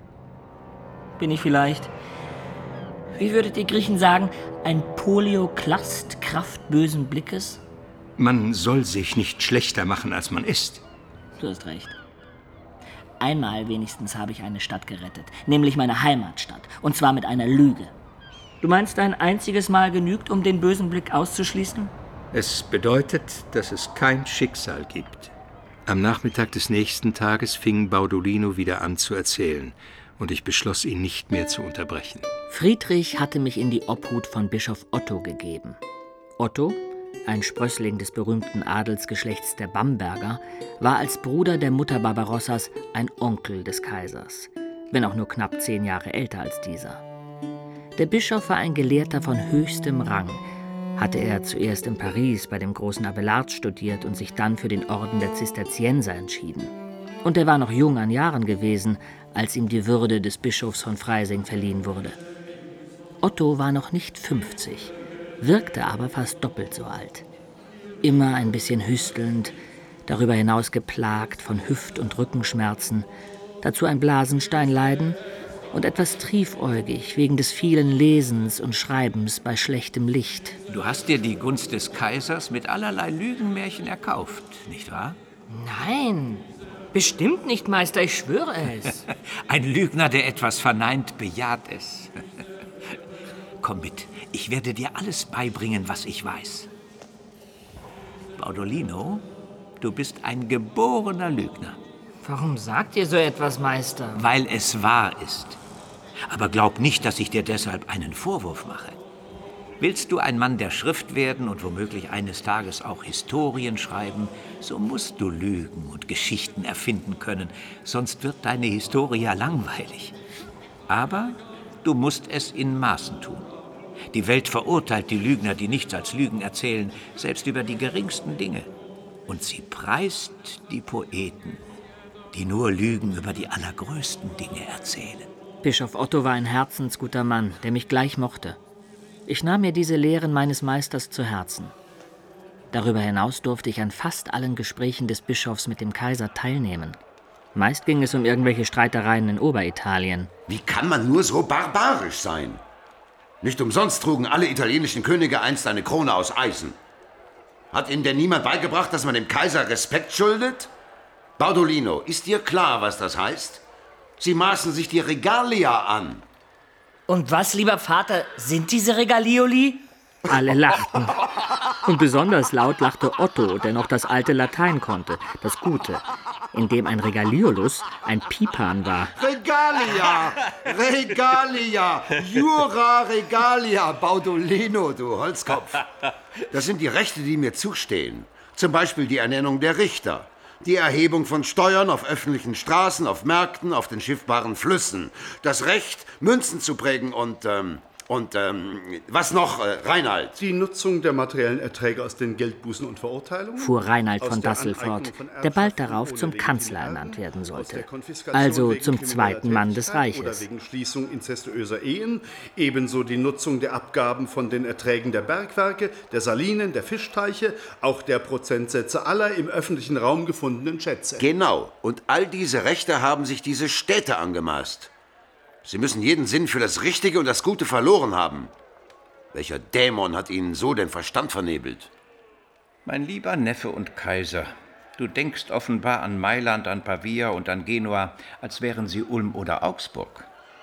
Bin ich vielleicht, wie würdet ihr Griechen sagen, ein Polyoklast Kraft bösen Blickes? Man soll sich nicht schlechter machen, als man ist. Du hast recht. Einmal wenigstens habe ich eine Stadt gerettet, nämlich meine Heimatstadt, und zwar mit einer Lüge. Du meinst, ein einziges Mal genügt, um den bösen Blick auszuschließen? Es bedeutet, dass es kein Schicksal gibt. Am Nachmittag des nächsten Tages fing Baudolino wieder an zu erzählen, und ich beschloss, ihn nicht mehr zu unterbrechen. Friedrich hatte mich in die Obhut von Bischof Otto gegeben. Otto, ein Sprössling des berühmten Adelsgeschlechts der Bamberger, war als Bruder der Mutter Barbarossas ein Onkel des Kaisers, wenn auch nur knapp 10 Jahre älter als dieser. Der Bischof war ein Gelehrter von höchstem Rang. Hatte er zuerst in Paris bei dem großen Abelard studiert und sich dann für den Orden der Zisterzienser entschieden. Und er war noch jung an Jahren gewesen, als ihm die Würde des Bischofs von Freising verliehen wurde. Otto war noch nicht 50, wirkte aber fast doppelt so alt. Immer ein bisschen hüstelnd, darüber hinaus geplagt von Hüft- und Rückenschmerzen, dazu ein Blasensteinleiden und etwas triefäugig wegen des vielen Lesens und Schreibens bei schlechtem Licht. Du hast dir die Gunst des Kaisers mit allerlei Lügenmärchen erkauft, nicht wahr? Nein, bestimmt nicht, Meister, ich schwöre es. Ein Lügner, der etwas verneint, bejaht es. Komm mit, ich werde dir alles beibringen, was ich weiß. Baudolino, du bist ein geborener Lügner. Warum sagt ihr so etwas, Meister? Weil es wahr ist. Aber glaub nicht, dass ich dir deshalb einen Vorwurf mache. Willst du ein Mann der Schrift werden und womöglich eines Tages auch Historien schreiben, so musst du lügen und Geschichten erfinden können, sonst wird deine Historia langweilig. Aber du musst es in Maßen tun. Die Welt verurteilt die Lügner, die nichts als Lügen erzählen, selbst über die geringsten Dinge. Und sie preist die Poeten, die nur Lügen über die allergrößten Dinge erzählen. Bischof Otto war ein herzensguter Mann, der mich gleich mochte. Ich nahm mir diese Lehren meines Meisters zu Herzen. Darüber hinaus durfte ich an fast allen Gesprächen des Bischofs mit dem Kaiser teilnehmen. Meist ging es um irgendwelche Streitereien in Oberitalien. Wie kann man nur so barbarisch sein? Nicht umsonst trugen alle italienischen Könige einst eine Krone aus Eisen. Hat Ihnen denn niemand beigebracht, dass man dem Kaiser Respekt schuldet? Baudolino, ist dir klar, was das heißt? Sie maßen sich die Regalia an. Und was, lieber Vater, sind diese Regalioli? Alle lachten. Und besonders laut lachte Otto, der noch das alte Latein konnte, das Gute, in dem ein Regaliolus ein Pipan war. Regalia! Regalia! Jura Regalia! Baudolino, du Holzkopf! Das sind die Rechte, die mir zustehen. Zum Beispiel die Ernennung der Richter. Die Erhebung von Steuern auf öffentlichen Straßen, auf Märkten, auf den schiffbaren Flüssen. Das Recht, Münzen zu prägen und was noch, Reinhold? Die Nutzung der materiellen Erträge aus den Geldbußen und Verurteilungen? Fuhr Reinhold von Dassel fort, der bald darauf zum Kanzler ernannt werden sollte. Also zum zweiten Mann des Reiches. Oder wegen Schließung inzestuöser Ehen. Ebenso die Nutzung der Abgaben von den Erträgen der Bergwerke, der Salinen, der Fischteiche, auch der Prozentsätze aller im öffentlichen Raum gefundenen Schätze. Genau. Und all diese Rechte haben sich diese Städte angemaßt. Sie müssen jeden Sinn für das Richtige und das Gute verloren haben. Welcher Dämon hat Ihnen so den Verstand vernebelt? Mein lieber Neffe und Kaiser, du denkst offenbar an Mailand, an Pavia und an Genua, als wären sie Ulm oder Augsburg.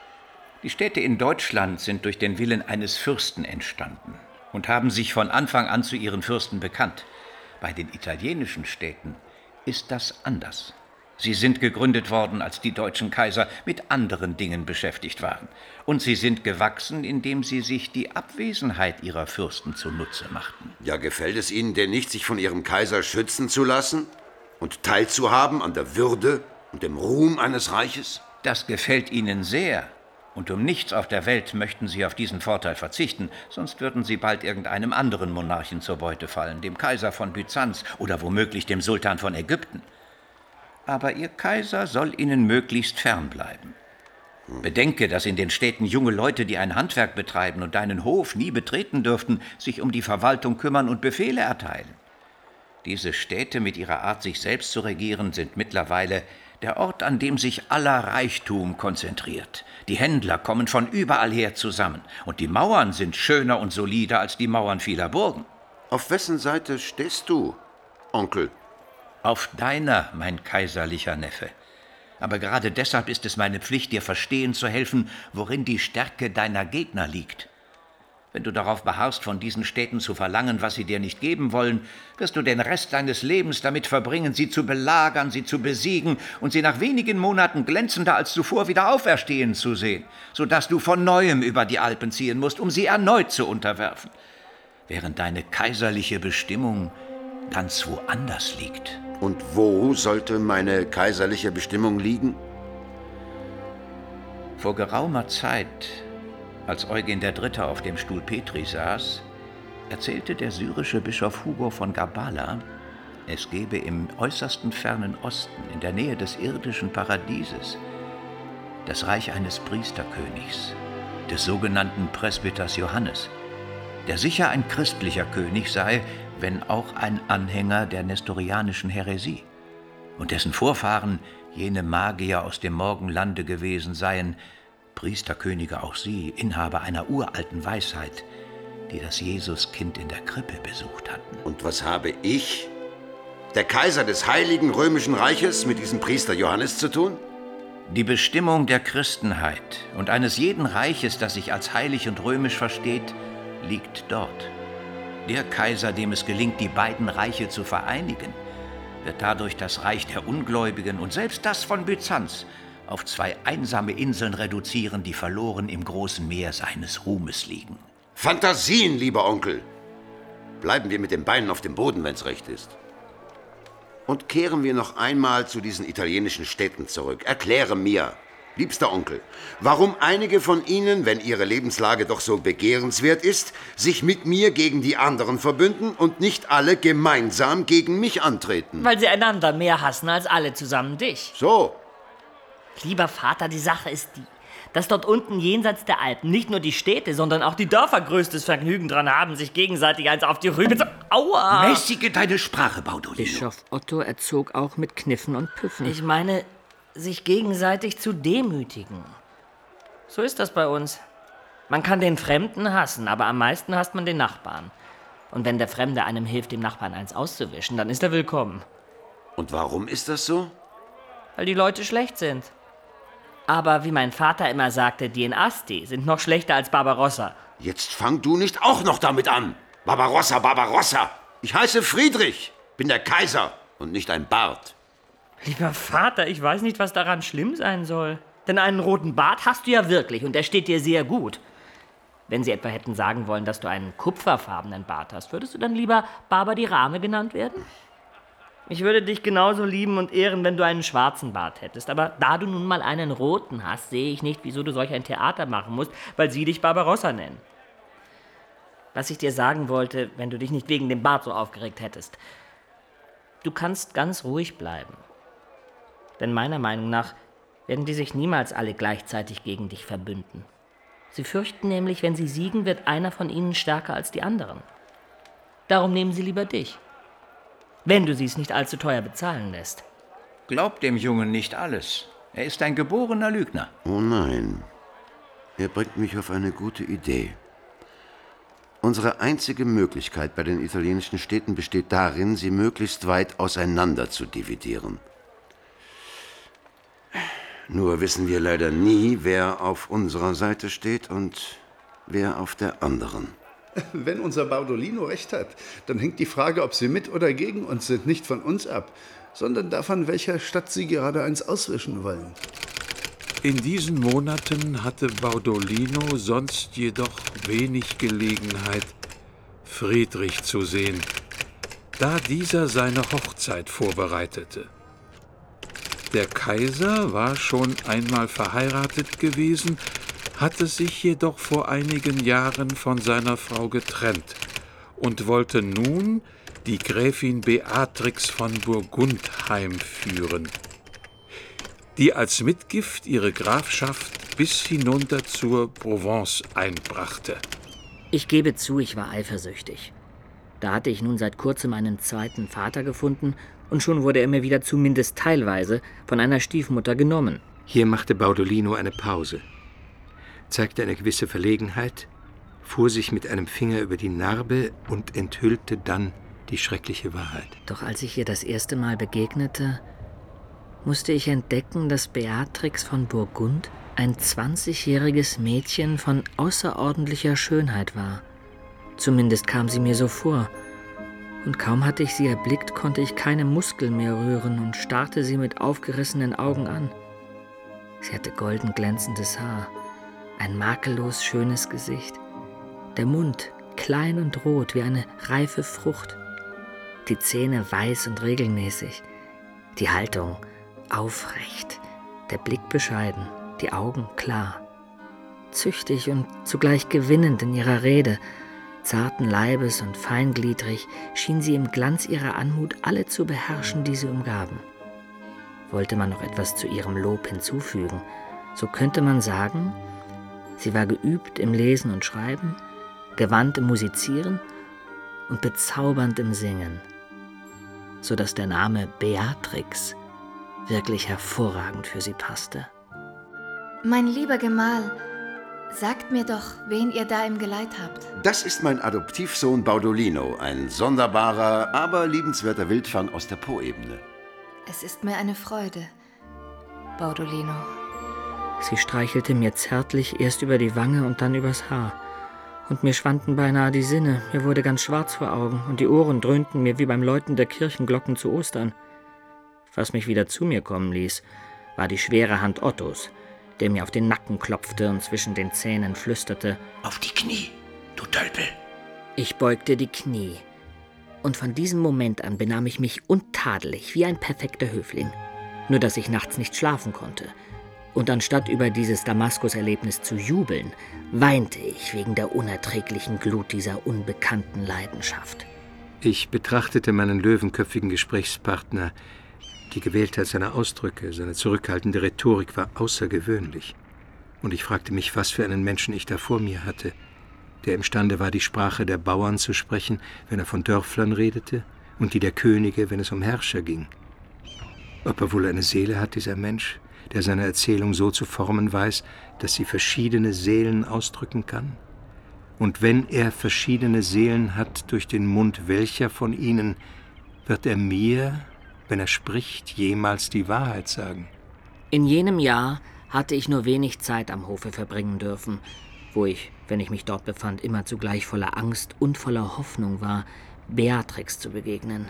Die Städte in Deutschland sind durch den Willen eines Fürsten entstanden und haben sich von Anfang an zu ihren Fürsten bekannt. Bei den italienischen Städten ist das anders. Sie sind gegründet worden, als die deutschen Kaiser mit anderen Dingen beschäftigt waren. Und sie sind gewachsen, indem sie sich die Abwesenheit ihrer Fürsten zunutze machten. Ja, gefällt es Ihnen denn nicht, sich von Ihrem Kaiser schützen zu lassen und teilzuhaben an der Würde und dem Ruhm eines Reiches? Das gefällt Ihnen sehr. Und um nichts auf der Welt möchten Sie auf diesen Vorteil verzichten, sonst würden Sie bald irgendeinem anderen Monarchen zur Beute fallen, dem Kaiser von Byzanz oder womöglich dem Sultan von Ägypten. Aber Ihr Kaiser soll Ihnen möglichst fern bleiben. Bedenke, dass in den Städten junge Leute, die ein Handwerk betreiben und deinen Hof nie betreten dürften, sich um die Verwaltung kümmern und Befehle erteilen. Diese Städte mit ihrer Art, sich selbst zu regieren, sind mittlerweile der Ort, an dem sich aller Reichtum konzentriert. Die Händler kommen von überall her zusammen und die Mauern sind schöner und solider als die Mauern vieler Burgen. Auf wessen Seite stehst du, Onkel? Auf deiner, mein kaiserlicher Neffe. Aber gerade deshalb ist es meine Pflicht, dir verstehen zu helfen, worin die Stärke deiner Gegner liegt. Wenn du darauf beharrst, von diesen Städten zu verlangen, was sie dir nicht geben wollen, wirst du den Rest deines Lebens damit verbringen, sie zu belagern, sie zu besiegen und sie nach wenigen Monaten glänzender als zuvor wieder auferstehen zu sehen, sodass du von Neuem über die Alpen ziehen musst, um sie erneut zu unterwerfen, während deine kaiserliche Bestimmung ganz woanders liegt. Und wo sollte meine kaiserliche Bestimmung liegen? Vor geraumer Zeit, als Eugen III. Auf dem Stuhl Petri saß, erzählte der syrische Bischof Hugo von Gabala, es gebe im äußersten fernen Osten, in der Nähe des irdischen Paradieses, das Reich eines Priesterkönigs, des sogenannten Presbyters Johannes, der sicher ein christlicher König sei, wenn auch ein Anhänger der nestorianischen Häresie, und dessen Vorfahren jene Magier aus dem Morgenlande gewesen seien, Priesterkönige auch sie, Inhaber einer uralten Weisheit, die das Jesuskind in der Krippe besucht hatten. Und was habe ich, der Kaiser des Heiligen Römischen Reiches, mit diesem Priester Johannes zu tun? Die Bestimmung der Christenheit und eines jeden Reiches, das sich als heilig und römisch versteht, liegt dort. Der Kaiser, dem es gelingt, die beiden Reiche zu vereinigen, wird dadurch das Reich der Ungläubigen und selbst das von Byzanz auf zwei einsame Inseln reduzieren, die verloren im großen Meer seines Ruhmes liegen. Fantasien, lieber Onkel! Bleiben wir mit den Beinen auf dem Boden, wenn's recht ist. Und kehren wir noch einmal zu diesen italienischen Städten zurück. Erkläre mir, liebster Onkel, warum einige von Ihnen, wenn Ihre Lebenslage doch so begehrenswert ist, sich mit mir gegen die anderen verbünden und nicht alle gemeinsam gegen mich antreten. Weil sie einander mehr hassen als alle zusammen dich. So. Lieber Vater, die Sache ist die, dass dort unten jenseits der Alpen nicht nur die Städte, sondern auch die Dörfer größtes Vergnügen dran haben, sich gegenseitig eins auf die Rübe zu... Aua! Mäßige deine Sprache, Baudolino. Bischof Otto erzog auch mit Kniffen und Püffen. Ich meine, sich gegenseitig zu demütigen. So ist das bei uns. Man kann den Fremden hassen, aber am meisten hasst man den Nachbarn. Und wenn der Fremde einem hilft, dem Nachbarn eins auszuwischen, dann ist er willkommen. Und warum ist das so? Weil die Leute schlecht sind. Aber wie mein Vater immer sagte, die in Asti sind noch schlechter als Barbarossa. Jetzt fang du nicht auch noch damit an. Barbarossa, Barbarossa. Ich heiße Friedrich, bin der Kaiser und nicht ein Bart. Lieber Vater, ich weiß nicht, was daran schlimm sein soll. Denn einen roten Bart hast du ja wirklich und der steht dir sehr gut. Wenn Sie etwa hätten sagen wollen, dass du einen kupferfarbenen Bart hast, würdest du dann lieber Barber die Rame genannt werden? Ich würde dich genauso lieben und ehren, wenn du einen schwarzen Bart hättest. Aber da du nun mal einen roten hast, sehe ich nicht, wieso du solch ein Theater machen musst, weil sie dich Barbarossa nennen. Was ich dir sagen wollte, wenn du dich nicht wegen dem Bart so aufgeregt hättest. Du kannst ganz ruhig bleiben. Denn meiner Meinung nach werden die sich niemals alle gleichzeitig gegen dich verbünden. Sie fürchten nämlich, wenn sie siegen, wird einer von ihnen stärker als die anderen. Darum nehmen sie lieber dich. Wenn du sie es nicht allzu teuer bezahlen lässt. Glaub dem Jungen nicht alles. Er ist ein geborener Lügner. Oh nein. Er bringt mich auf eine gute Idee. Unsere einzige Möglichkeit bei den italienischen Städten besteht darin, sie möglichst weit auseinander zu dividieren. Nur wissen wir leider nie, wer auf unserer Seite steht und wer auf der anderen. Wenn unser Baudolino recht hat, dann hängt die Frage, ob sie mit oder gegen uns sind, nicht von uns ab, sondern davon, welcher Stadt sie gerade eins auswischen wollen. In diesen Monaten hatte Baudolino sonst jedoch wenig Gelegenheit, Friedrich zu sehen, da dieser seine Hochzeit vorbereitete. Der Kaiser war schon einmal verheiratet gewesen, hatte sich jedoch vor einigen Jahren von seiner Frau getrennt und wollte nun die Gräfin Beatrix von Burgund heimführen, die als Mitgift ihre Grafschaft bis hinunter zur Provence einbrachte. Ich gebe zu, ich war eifersüchtig. Da hatte ich nun seit kurzem einen zweiten Vater gefunden und schon wurde er mir wieder zumindest teilweise von einer Stiefmutter genommen. Hier machte Baudolino eine Pause, zeigte eine gewisse Verlegenheit, fuhr sich mit einem Finger über die Narbe und enthüllte dann die schreckliche Wahrheit. Doch als ich ihr das erste Mal begegnete, musste ich entdecken, dass Beatrix von Burgund ein 20-jähriges Mädchen von außerordentlicher Schönheit war. Zumindest kam sie mir so vor. Und kaum hatte ich sie erblickt, konnte ich keine Muskeln mehr rühren und starrte sie mit aufgerissenen Augen an. Sie hatte golden glänzendes Haar, ein makellos schönes Gesicht, der Mund klein und rot wie eine reife Frucht, die Zähne weiß und regelmäßig, die Haltung aufrecht, der Blick bescheiden, die Augen klar. Züchtig und zugleich gewinnend in ihrer Rede, zarten Leibes und feingliedrig, schien sie im Glanz ihrer Anmut alle zu beherrschen, die sie umgaben. Wollte man noch etwas zu ihrem Lob hinzufügen, so könnte man sagen, sie war geübt im Lesen und Schreiben, gewandt im Musizieren und bezaubernd im Singen, so dass der Name Beatrix wirklich hervorragend für sie passte. Mein lieber Gemahl, sagt mir doch, wen ihr da im Geleit habt. Das ist mein Adoptivsohn Baudolino, ein sonderbarer, aber liebenswerter Wildfang aus der Poebene. Es ist mir eine Freude, Baudolino. Sie streichelte mir zärtlich erst über die Wange und dann übers Haar. Und mir schwanden beinahe die Sinne, mir wurde ganz schwarz vor Augen und die Ohren dröhnten mir wie beim Läuten der Kirchenglocken zu Ostern. Was mich wieder zu mir kommen ließ, war die schwere Hand Ottos, der mir auf den Nacken klopfte und zwischen den Zähnen flüsterte: »Auf die Knie, du Tölpel!« Ich beugte die Knie, und von diesem Moment an benahm ich mich untadelig wie ein perfekter Höfling, nur dass ich nachts nicht schlafen konnte. Und anstatt über dieses Damaskus-Erlebnis zu jubeln, weinte ich wegen der unerträglichen Glut dieser unbekannten Leidenschaft. Ich betrachtete meinen löwenköpfigen Gesprächspartner. Die Gewähltheit seiner Ausdrücke, seine zurückhaltende Rhetorik war außergewöhnlich. Und ich fragte mich, was für einen Menschen ich da vor mir hatte, der imstande war, die Sprache der Bauern zu sprechen, wenn er von Dörflern redete, und die der Könige, wenn es um Herrscher ging. Ob er wohl eine Seele hat, dieser Mensch, der seine Erzählung so zu formen weiß, dass sie verschiedene Seelen ausdrücken kann? Und wenn er verschiedene Seelen hat durch den Mund welcher von ihnen, wird er mir, wenn er spricht, jemals die Wahrheit sagen? In jenem Jahr hatte ich nur wenig Zeit am Hofe verbringen dürfen, wo ich, wenn ich mich dort befand, immer zugleich voller Angst und voller Hoffnung war, Beatrix zu begegnen.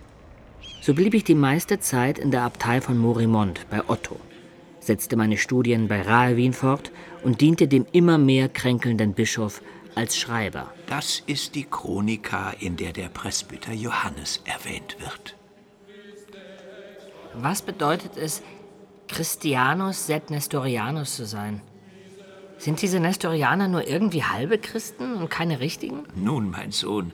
So blieb ich die meiste Zeit in der Abtei von Morimond bei Otto, setzte meine Studien bei Raevin fort und diente dem immer mehr kränkelnden Bischof als Schreiber. Das ist die Chronika, in der der Presbyter Johannes erwähnt wird. Was bedeutet es, Christianus sed Nestorianus zu sein? Sind diese Nestorianer nur irgendwie halbe Christen und keine richtigen? Nun, mein Sohn,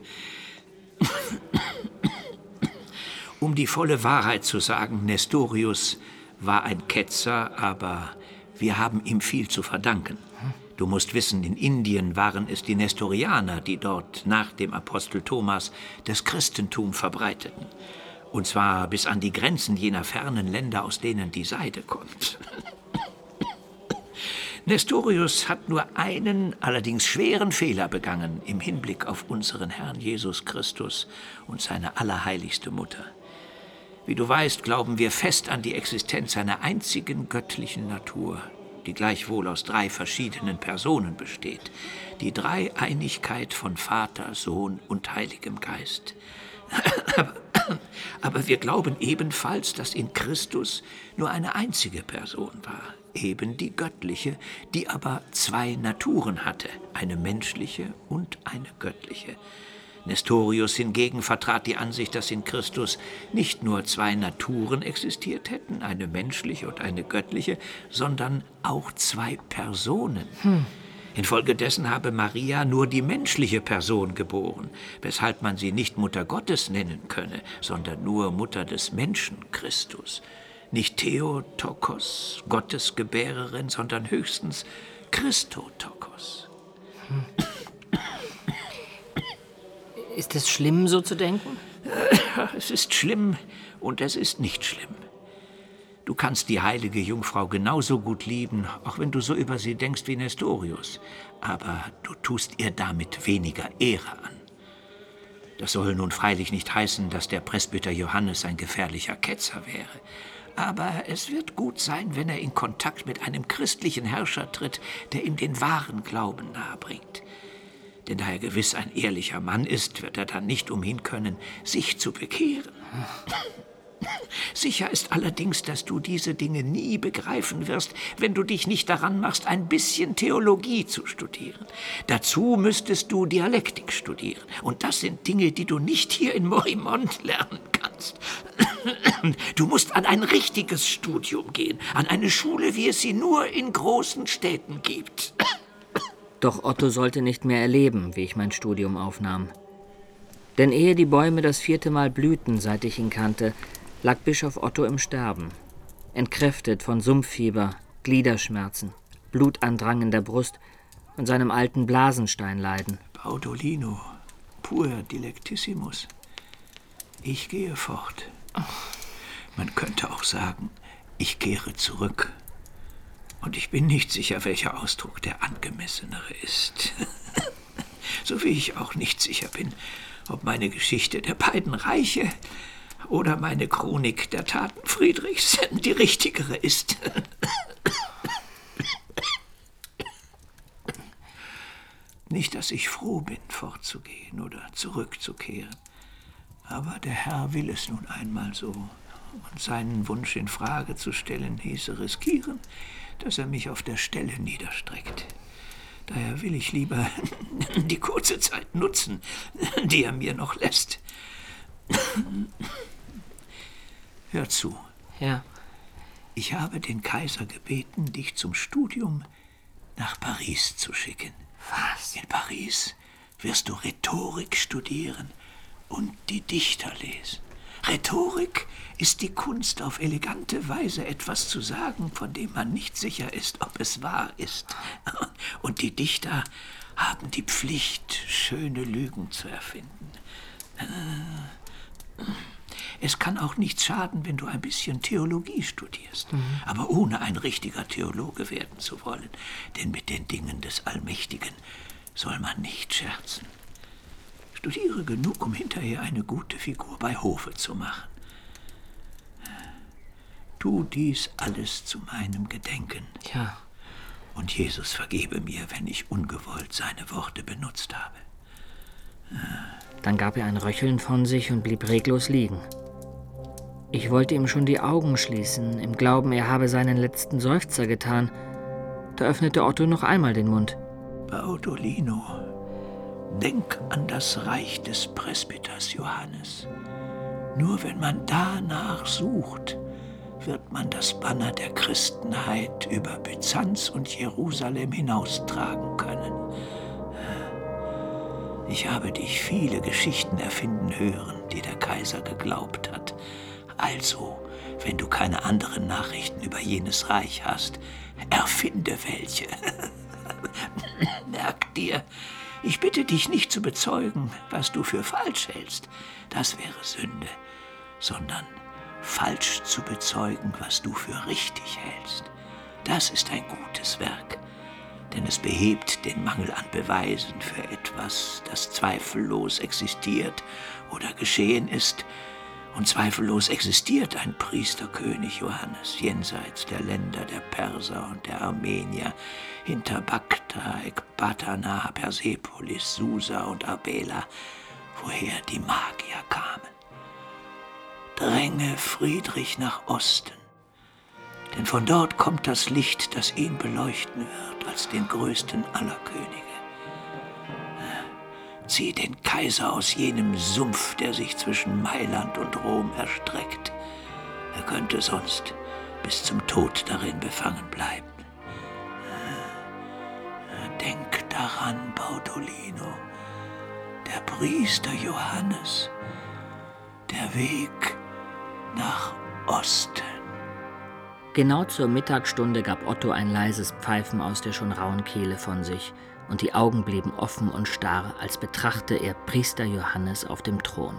um die volle Wahrheit zu sagen, Nestorius war ein Ketzer, aber wir haben ihm viel zu verdanken. Du musst wissen, in Indien waren es die Nestorianer, die dort nach dem Apostel Thomas das Christentum verbreiteten. Und zwar bis an die Grenzen jener fernen Länder, aus denen die Seide kommt. Nestorius hat nur einen, allerdings schweren Fehler begangen im Hinblick auf unseren Herrn Jesus Christus und seine allerheiligste Mutter. Wie du weißt, glauben wir fest an die Existenz einer einzigen göttlichen Natur, die gleichwohl aus 3 verschiedenen Personen besteht. Die Dreieinigkeit von Vater, Sohn und Heiligem Geist. Aber wir glauben ebenfalls, dass in Christus nur eine einzige Person war, eben die göttliche, die aber 2 Naturen hatte, eine menschliche und eine göttliche. Nestorius hingegen vertrat die Ansicht, dass in Christus nicht nur 2 Naturen existiert hätten, eine menschliche und eine göttliche, sondern auch 2 Personen. Infolgedessen habe Maria nur die menschliche Person geboren, weshalb man sie nicht Mutter Gottes nennen könne, sondern nur Mutter des Menschen Christus. Nicht Theotokos, Gottesgebärerin, sondern höchstens Christotokos. Ist es schlimm, so zu denken? Es ist schlimm und es ist nicht schlimm. Du kannst die heilige Jungfrau genauso gut lieben, auch wenn du so über sie denkst wie Nestorius. Aber du tust ihr damit weniger Ehre an. Das soll nun freilich nicht heißen, dass der Presbyter Johannes ein gefährlicher Ketzer wäre. Aber es wird gut sein, wenn er in Kontakt mit einem christlichen Herrscher tritt, der ihm den wahren Glauben nahebringt. Denn da er gewiss ein ehrlicher Mann ist, wird er dann nicht umhin können, sich zu bekehren. Sicher ist allerdings, dass du diese Dinge nie begreifen wirst, wenn du dich nicht daran machst, ein bisschen Theologie zu studieren. Dazu müsstest du Dialektik studieren. Und das sind Dinge, die du nicht hier in Morimond lernen kannst. Du musst an ein richtiges Studium gehen, an eine Schule, wie es sie nur in großen Städten gibt. Doch Otto sollte nicht mehr erleben, wie ich mein Studium aufnahm. Denn ehe die Bäume das 4. Mal blühten, seit ich ihn kannte, lag Bischof Otto im Sterben. Entkräftet von Sumpffieber, Gliederschmerzen, Blutandrang in der Brust und seinem alten Blasensteinleiden. Baudolino, pur dilectissimus. Ich gehe fort. Man könnte auch sagen, ich kehre zurück. Und ich bin nicht sicher, welcher Ausdruck der angemessenere ist. So wie ich auch nicht sicher bin, ob meine Geschichte der beiden Reiche oder meine Chronik der Taten Friedrichs die richtigere ist. Nicht, dass ich froh bin, fortzugehen oder zurückzukehren. Aber der Herr will es nun einmal so. Und seinen Wunsch in Frage zu stellen, hieße riskieren, dass er mich auf der Stelle niederstreckt. Daher will ich lieber die kurze Zeit nutzen, die er mir noch lässt. Hör zu. Ja. Ich habe den Kaiser gebeten, dich zum Studium nach Paris zu schicken. Was? In Paris wirst du Rhetorik studieren und die Dichter lesen. Rhetorik ist die Kunst, auf elegante Weise etwas zu sagen, von dem man nicht sicher ist, ob es wahr ist. Und die Dichter haben die Pflicht, schöne Lügen zu erfinden. Es kann auch nichts schaden, wenn du ein bisschen Theologie studierst, aber ohne ein richtiger Theologe werden zu wollen. Denn mit den Dingen des Allmächtigen soll man nicht scherzen. Studiere genug, um hinterher eine gute Figur bei Hofe zu machen. Tu dies alles zu meinem Gedenken. Ja. Und Jesus vergebe mir, wenn ich ungewollt seine Worte benutzt habe. Dann gab er ein Röcheln von sich und blieb reglos liegen. Ich wollte ihm schon die Augen schließen, im Glauben, er habe seinen letzten Seufzer getan. Da öffnete Otto noch einmal den Mund. Baudolino, denk an das Reich des Presbyters Johannes. Nur wenn man danach sucht, wird man das Banner der Christenheit über Byzanz und Jerusalem hinaustragen können. Ich habe dich viele Geschichten erfinden hören, die der Kaiser geglaubt hat. Also, wenn du keine anderen Nachrichten über jenes Reich hast, erfinde welche. Merk dir, ich bitte dich nicht zu bezeugen, was du für falsch hältst. Das wäre Sünde, sondern falsch zu bezeugen, was du für richtig hältst. Das ist ein gutes Werk, denn es behebt den Mangel an Beweisen für etwas, das zweifellos existiert oder geschehen ist. Und zweifellos existiert ein Priesterkönig Johannes jenseits der Länder der Perser und der Armenier, hinter Bakta, Ekbatana, Persepolis, Susa und Arbela, woher die Magier kamen. Dränge Friedrich nach Osten, denn von dort kommt das Licht, das ihn beleuchten wird als den größten aller Könige. Zieh den Kaiser aus jenem Sumpf, der sich zwischen Mailand und Rom erstreckt. Er könnte sonst bis zum Tod darin befangen bleiben. Denk daran, Baudolino, der Priester Johannes, der Weg nach Osten. Genau zur Mittagsstunde gab Otto ein leises Pfeifen aus der schon rauen Kehle von sich, und die Augen blieben offen und starr, als betrachte er Priester Johannes auf dem Thron.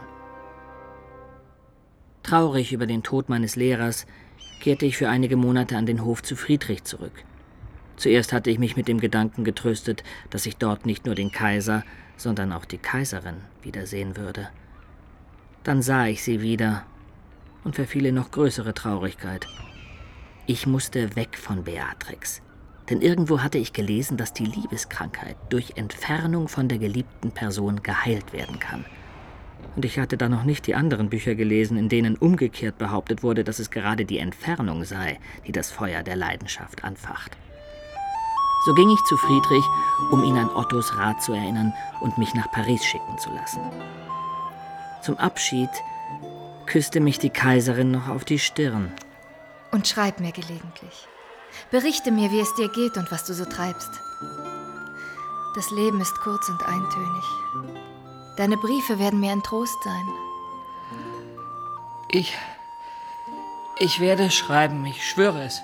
Traurig über den Tod meines Lehrers kehrte ich für einige Monate an den Hof zu Friedrich zurück. Zuerst hatte ich mich mit dem Gedanken getröstet, dass ich dort nicht nur den Kaiser, sondern auch die Kaiserin wiedersehen würde. Dann sah ich sie wieder und verfiel in noch größere Traurigkeit. Ich musste weg von Beatrix. Denn irgendwo hatte ich gelesen, dass die Liebeskrankheit durch Entfernung von der geliebten Person geheilt werden kann. Und ich hatte da noch nicht die anderen Bücher gelesen, in denen umgekehrt behauptet wurde, dass es gerade die Entfernung sei, die das Feuer der Leidenschaft anfacht. So ging ich zu Friedrich, um ihn an Ottos Rat zu erinnern und mich nach Paris schicken zu lassen. Zum Abschied küsste mich die Kaiserin noch auf die Stirn. Und schreib mir gelegentlich. Berichte mir, wie es dir geht und was du so treibst. Das Leben ist kurz und eintönig. Deine Briefe werden mir ein Trost sein. Ich werde schreiben, ich schwöre es.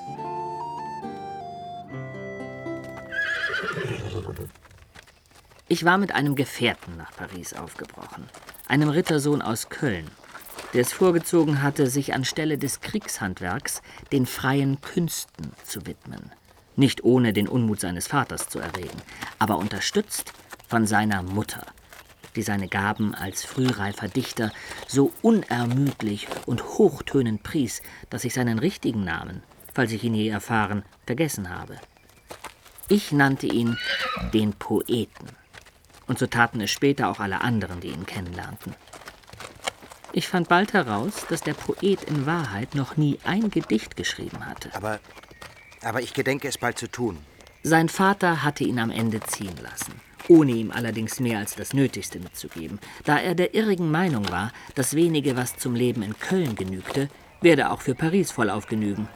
Ich war mit einem Gefährten nach Paris aufgebrochen, einem Rittersohn aus Köln, der es vorgezogen hatte, sich anstelle des Kriegshandwerks den freien Künsten zu widmen. Nicht ohne den Unmut seines Vaters zu erregen, aber unterstützt von seiner Mutter, die seine Gaben als frühreifer Dichter so unermüdlich und hochtönend pries, dass ich seinen richtigen Namen, falls ich ihn je erfahren, vergessen habe. Ich nannte ihn den Poeten. Und so taten es später auch alle anderen, die ihn kennenlernten. Ich fand bald heraus, dass der Poet in Wahrheit noch nie ein Gedicht geschrieben hatte. Aber ich gedenke es bald zu tun. Sein Vater hatte ihn am Ende ziehen lassen, ohne ihm allerdings mehr als das Nötigste mitzugeben, da er der irrigen Meinung war, das wenige, was zum Leben in Köln genügte, werde auch für Paris vollauf genügen.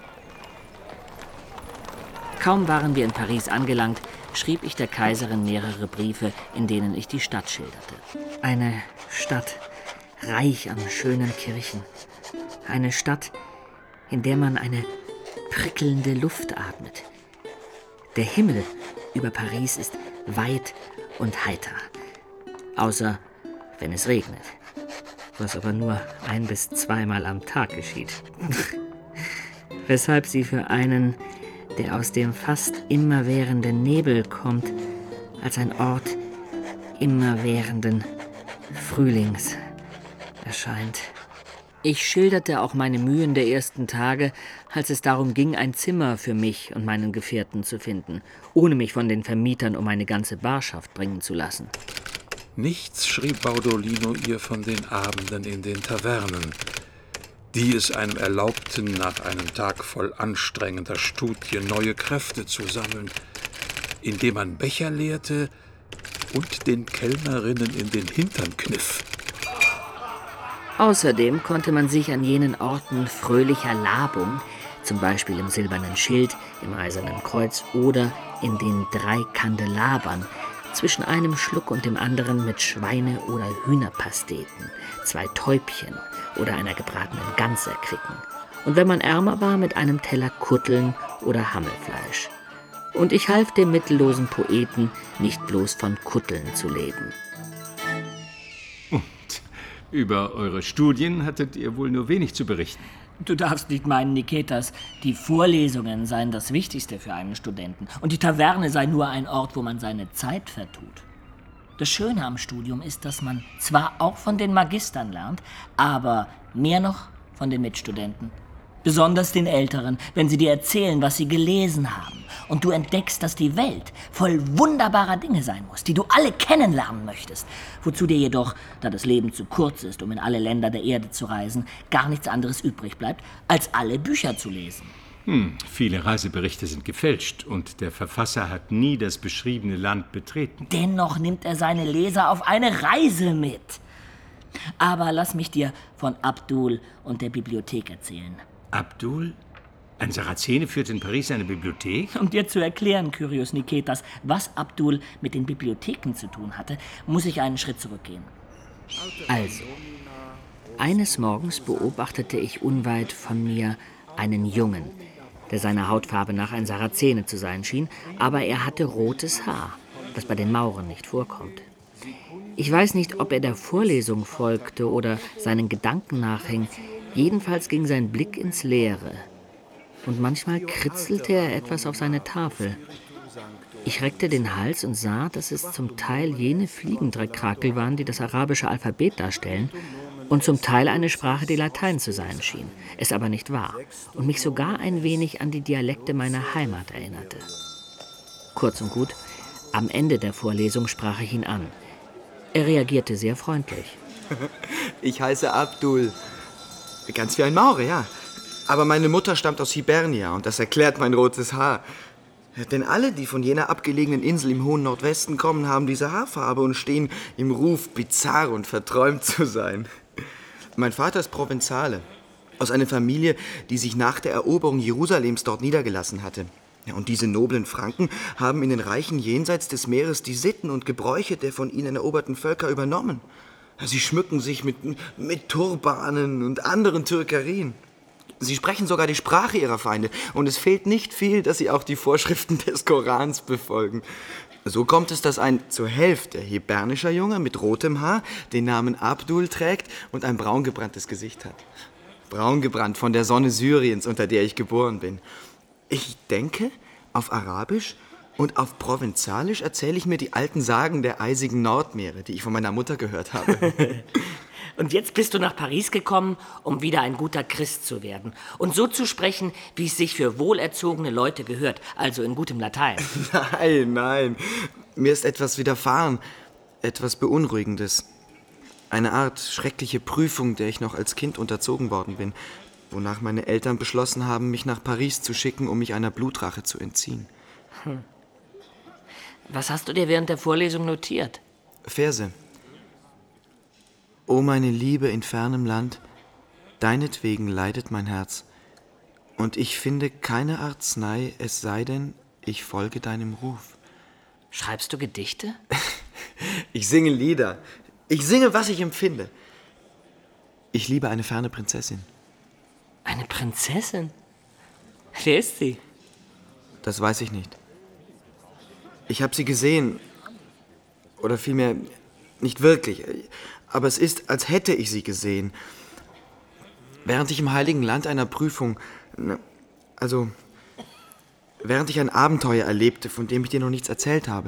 Kaum waren wir in Paris angelangt, schrieb ich der Kaiserin mehrere Briefe, in denen ich die Stadt schilderte. Eine Stadt, reich an schönen Kirchen. Eine Stadt, in der man eine prickelnde Luft atmet. Der Himmel über Paris ist weit und heiter. Außer wenn es regnet. Was aber nur 1- bis 2-mal am Tag geschieht. Weshalb sie für einen, der aus dem fast immerwährenden Nebel kommt, als ein Ort immerwährenden Frühlings erscheint. Ich schilderte auch meine Mühen der ersten Tage, als es darum ging, ein Zimmer für mich und meinen Gefährten zu finden, ohne mich von den Vermietern um eine ganze Barschaft bringen zu lassen. Nichts schrieb Baudolino ihr von den Abenden in den Tavernen, die es einem erlaubten, nach einem Tag voll anstrengender Studie neue Kräfte zu sammeln, indem man Becher leerte und den Kellnerinnen in den Hintern kniff. Außerdem konnte man sich an jenen Orten fröhlicher Labung, zum Beispiel im Silbernen Schild, im Eisernen Kreuz oder in den 3 Kandelabern, zwischen einem Schluck und dem anderen mit Schweine- oder Hühnerpasteten, 2 Täubchen oder einer gebratenen Gans erquicken. Und wenn man ärmer war, mit einem Teller Kutteln oder Hammelfleisch. Und ich half dem mittellosen Poeten, nicht bloß von Kutteln zu leben. Und über eure Studien hattet ihr wohl nur wenig zu berichten. Du darfst nicht meinen, Niketas, die Vorlesungen seien das Wichtigste für einen Studenten. Und die Taverne sei nur ein Ort, wo man seine Zeit vertut. Das Schöne am Studium ist, dass man zwar auch von den Magistern lernt, aber mehr noch von den Mitstudenten. Besonders den Älteren, wenn sie dir erzählen, was sie gelesen haben. Und du entdeckst, dass die Welt voll wunderbarer Dinge sein muss, die du alle kennenlernen möchtest. Wozu dir jedoch, da das Leben zu kurz ist, um in alle Länder der Erde zu reisen, gar nichts anderes übrig bleibt, als alle Bücher zu lesen. Viele Reiseberichte sind gefälscht und der Verfasser hat nie das beschriebene Land betreten. Dennoch nimmt er seine Leser auf eine Reise mit. Aber lass mich dir von Abdul und der Bibliothek erzählen. Abdul? Ein Sarazene führt in Paris eine Bibliothek? Um dir zu erklären, Kyrios Niketas, was Abdul mit den Bibliotheken zu tun hatte, muss ich einen Schritt zurückgehen. Also, eines Morgens beobachtete ich unweit von mir einen Jungen, der seiner Hautfarbe nach ein Sarazene zu sein schien, aber er hatte rotes Haar, das bei den Mauren nicht vorkommt. Ich weiß nicht, ob er der Vorlesung folgte oder seinen Gedanken nachhing. Jedenfalls ging sein Blick ins Leere. Und manchmal kritzelte er etwas auf seine Tafel. Ich reckte den Hals und sah, dass es zum Teil jene Fliegendreckkrakel waren, die das arabische Alphabet darstellen, und zum Teil eine Sprache, die Latein zu sein schien, es aber nicht war und mich sogar ein wenig an die Dialekte meiner Heimat erinnerte. Kurz und gut, am Ende der Vorlesung sprach ich ihn an. Er reagierte sehr freundlich. Ich heiße Abdul. Ganz wie ein Maurer, ja. Aber meine Mutter stammt aus Hibernia und das erklärt mein rotes Haar. Denn alle, die von jener abgelegenen Insel im hohen Nordwesten kommen, haben diese Haarfarbe und stehen im Ruf, bizarr und verträumt zu sein. Mein Vater ist Provenzale, aus einer Familie, die sich nach der Eroberung Jerusalems dort niedergelassen hatte. Ja, und diese noblen Franken haben in den Reichen jenseits des Meeres die Sitten und Gebräuche der von ihnen eroberten Völker übernommen. Sie schmücken sich mit Turbanen und anderen Türkerien. Sie sprechen sogar die Sprache ihrer Feinde. Und es fehlt nicht viel, dass sie auch die Vorschriften des Korans befolgen. So kommt es, dass ein zur Hälfte hibernischer Junge mit rotem Haar den Namen Abdul trägt und ein braungebranntes Gesicht hat. Braungebrannt von der Sonne Syriens, unter der ich geboren bin. Ich denke, auf Arabisch und auf Provenzalisch erzähle ich mir die alten Sagen der eisigen Nordmeere, die ich von meiner Mutter gehört habe. Und jetzt bist du nach Paris gekommen, um wieder ein guter Christ zu werden. Und so zu sprechen, wie es sich für wohlerzogene Leute gehört, also in gutem Latein. Nein. Mir ist etwas widerfahren, etwas Beunruhigendes. Eine Art schreckliche Prüfung, der ich noch als Kind unterzogen worden bin, wonach meine Eltern beschlossen haben, mich nach Paris zu schicken, um mich einer Blutrache zu entziehen. Was hast du dir während der Vorlesung notiert? Verse. O meine Liebe in fernem Land, deinetwegen leidet mein Herz, und ich finde keine Arznei, es sei denn, ich folge deinem Ruf. Schreibst du Gedichte? Ich singe Lieder. Ich singe, was ich empfinde. Ich liebe eine ferne Prinzessin. Eine Prinzessin? Wer ist sie? Das weiß ich nicht. Ich habe sie gesehen. Oder vielmehr, nicht wirklich. Aber es ist, als hätte ich sie gesehen. Während ich im Heiligen Land einer Prüfung, während ich ein Abenteuer erlebte, von dem ich dir noch nichts erzählt habe.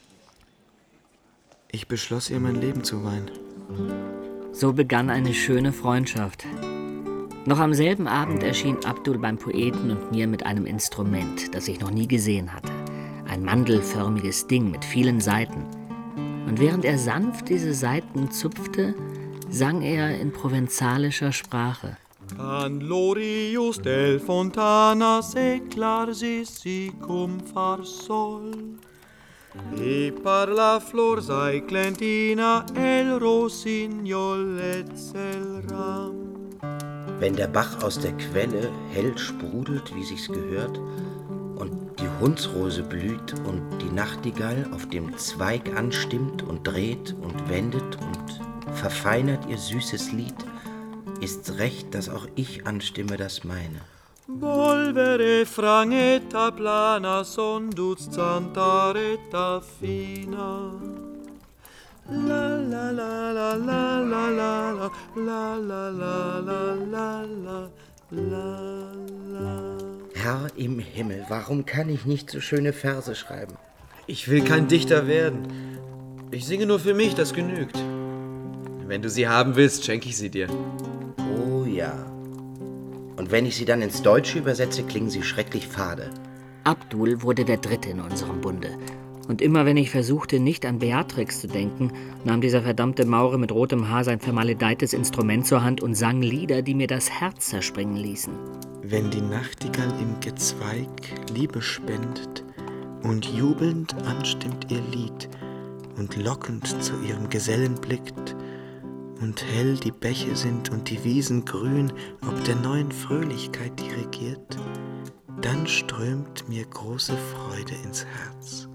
Ich beschloss, ihr mein Leben zu weihen. So begann eine schöne Freundschaft. Noch am selben Abend erschien Abdul beim Poeten und mir mit einem Instrument, das ich noch nie gesehen hatte. Ein mandelförmiges Ding mit vielen Saiten. Und während er sanft diese Saiten zupfte, sang er in provenzalischer Sprache. Can glorius del fontana seclar cum far sol. E par la flor saeclentina el rossignol ram. Wenn der Bach aus der Quelle hell sprudelt, wie sich's gehört, und die Hundsrose blüht und die Nachtigall auf dem Zweig anstimmt und dreht und wendet und verfeinert ihr süßes Lied, ist's recht, dass auch ich anstimme das meine. Volvere frangetta plana sonduz zantaretta fina. La la la la la la la la la la la la la la. Herr im Himmel, warum kann ich nicht so schöne Verse schreiben? Ich will kein Dichter werden. Ich singe nur für mich, das genügt. Wenn du sie haben willst, schenke ich sie dir. Oh ja. Und wenn ich sie dann ins Deutsche übersetze, klingen sie schrecklich fade. Abdul wurde der Dritte in unserem Bunde. Und immer wenn ich versuchte, nicht an Beatrix zu denken, nahm dieser verdammte Maure mit rotem Haar sein vermaledeites Instrument zur Hand und sang Lieder, die mir das Herz zerspringen ließen. Wenn die Nachtigall im Gezweig Liebe spendet und jubelnd anstimmt ihr Lied und lockend zu ihrem Gesellen blickt und hell die Bäche sind und die Wiesen grün, ob der neuen Fröhlichkeit die regiert, dann strömt mir große Freude ins Herz.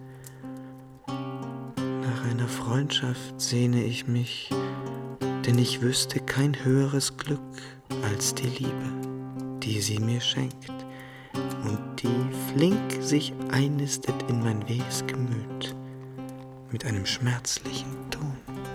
Nach einer Freundschaft sehne ich mich, denn ich wüsste kein höheres Glück als die Liebe, die sie mir schenkt und die flink sich einnistet in mein wehes Gemüt mit einem schmerzlichen Ton.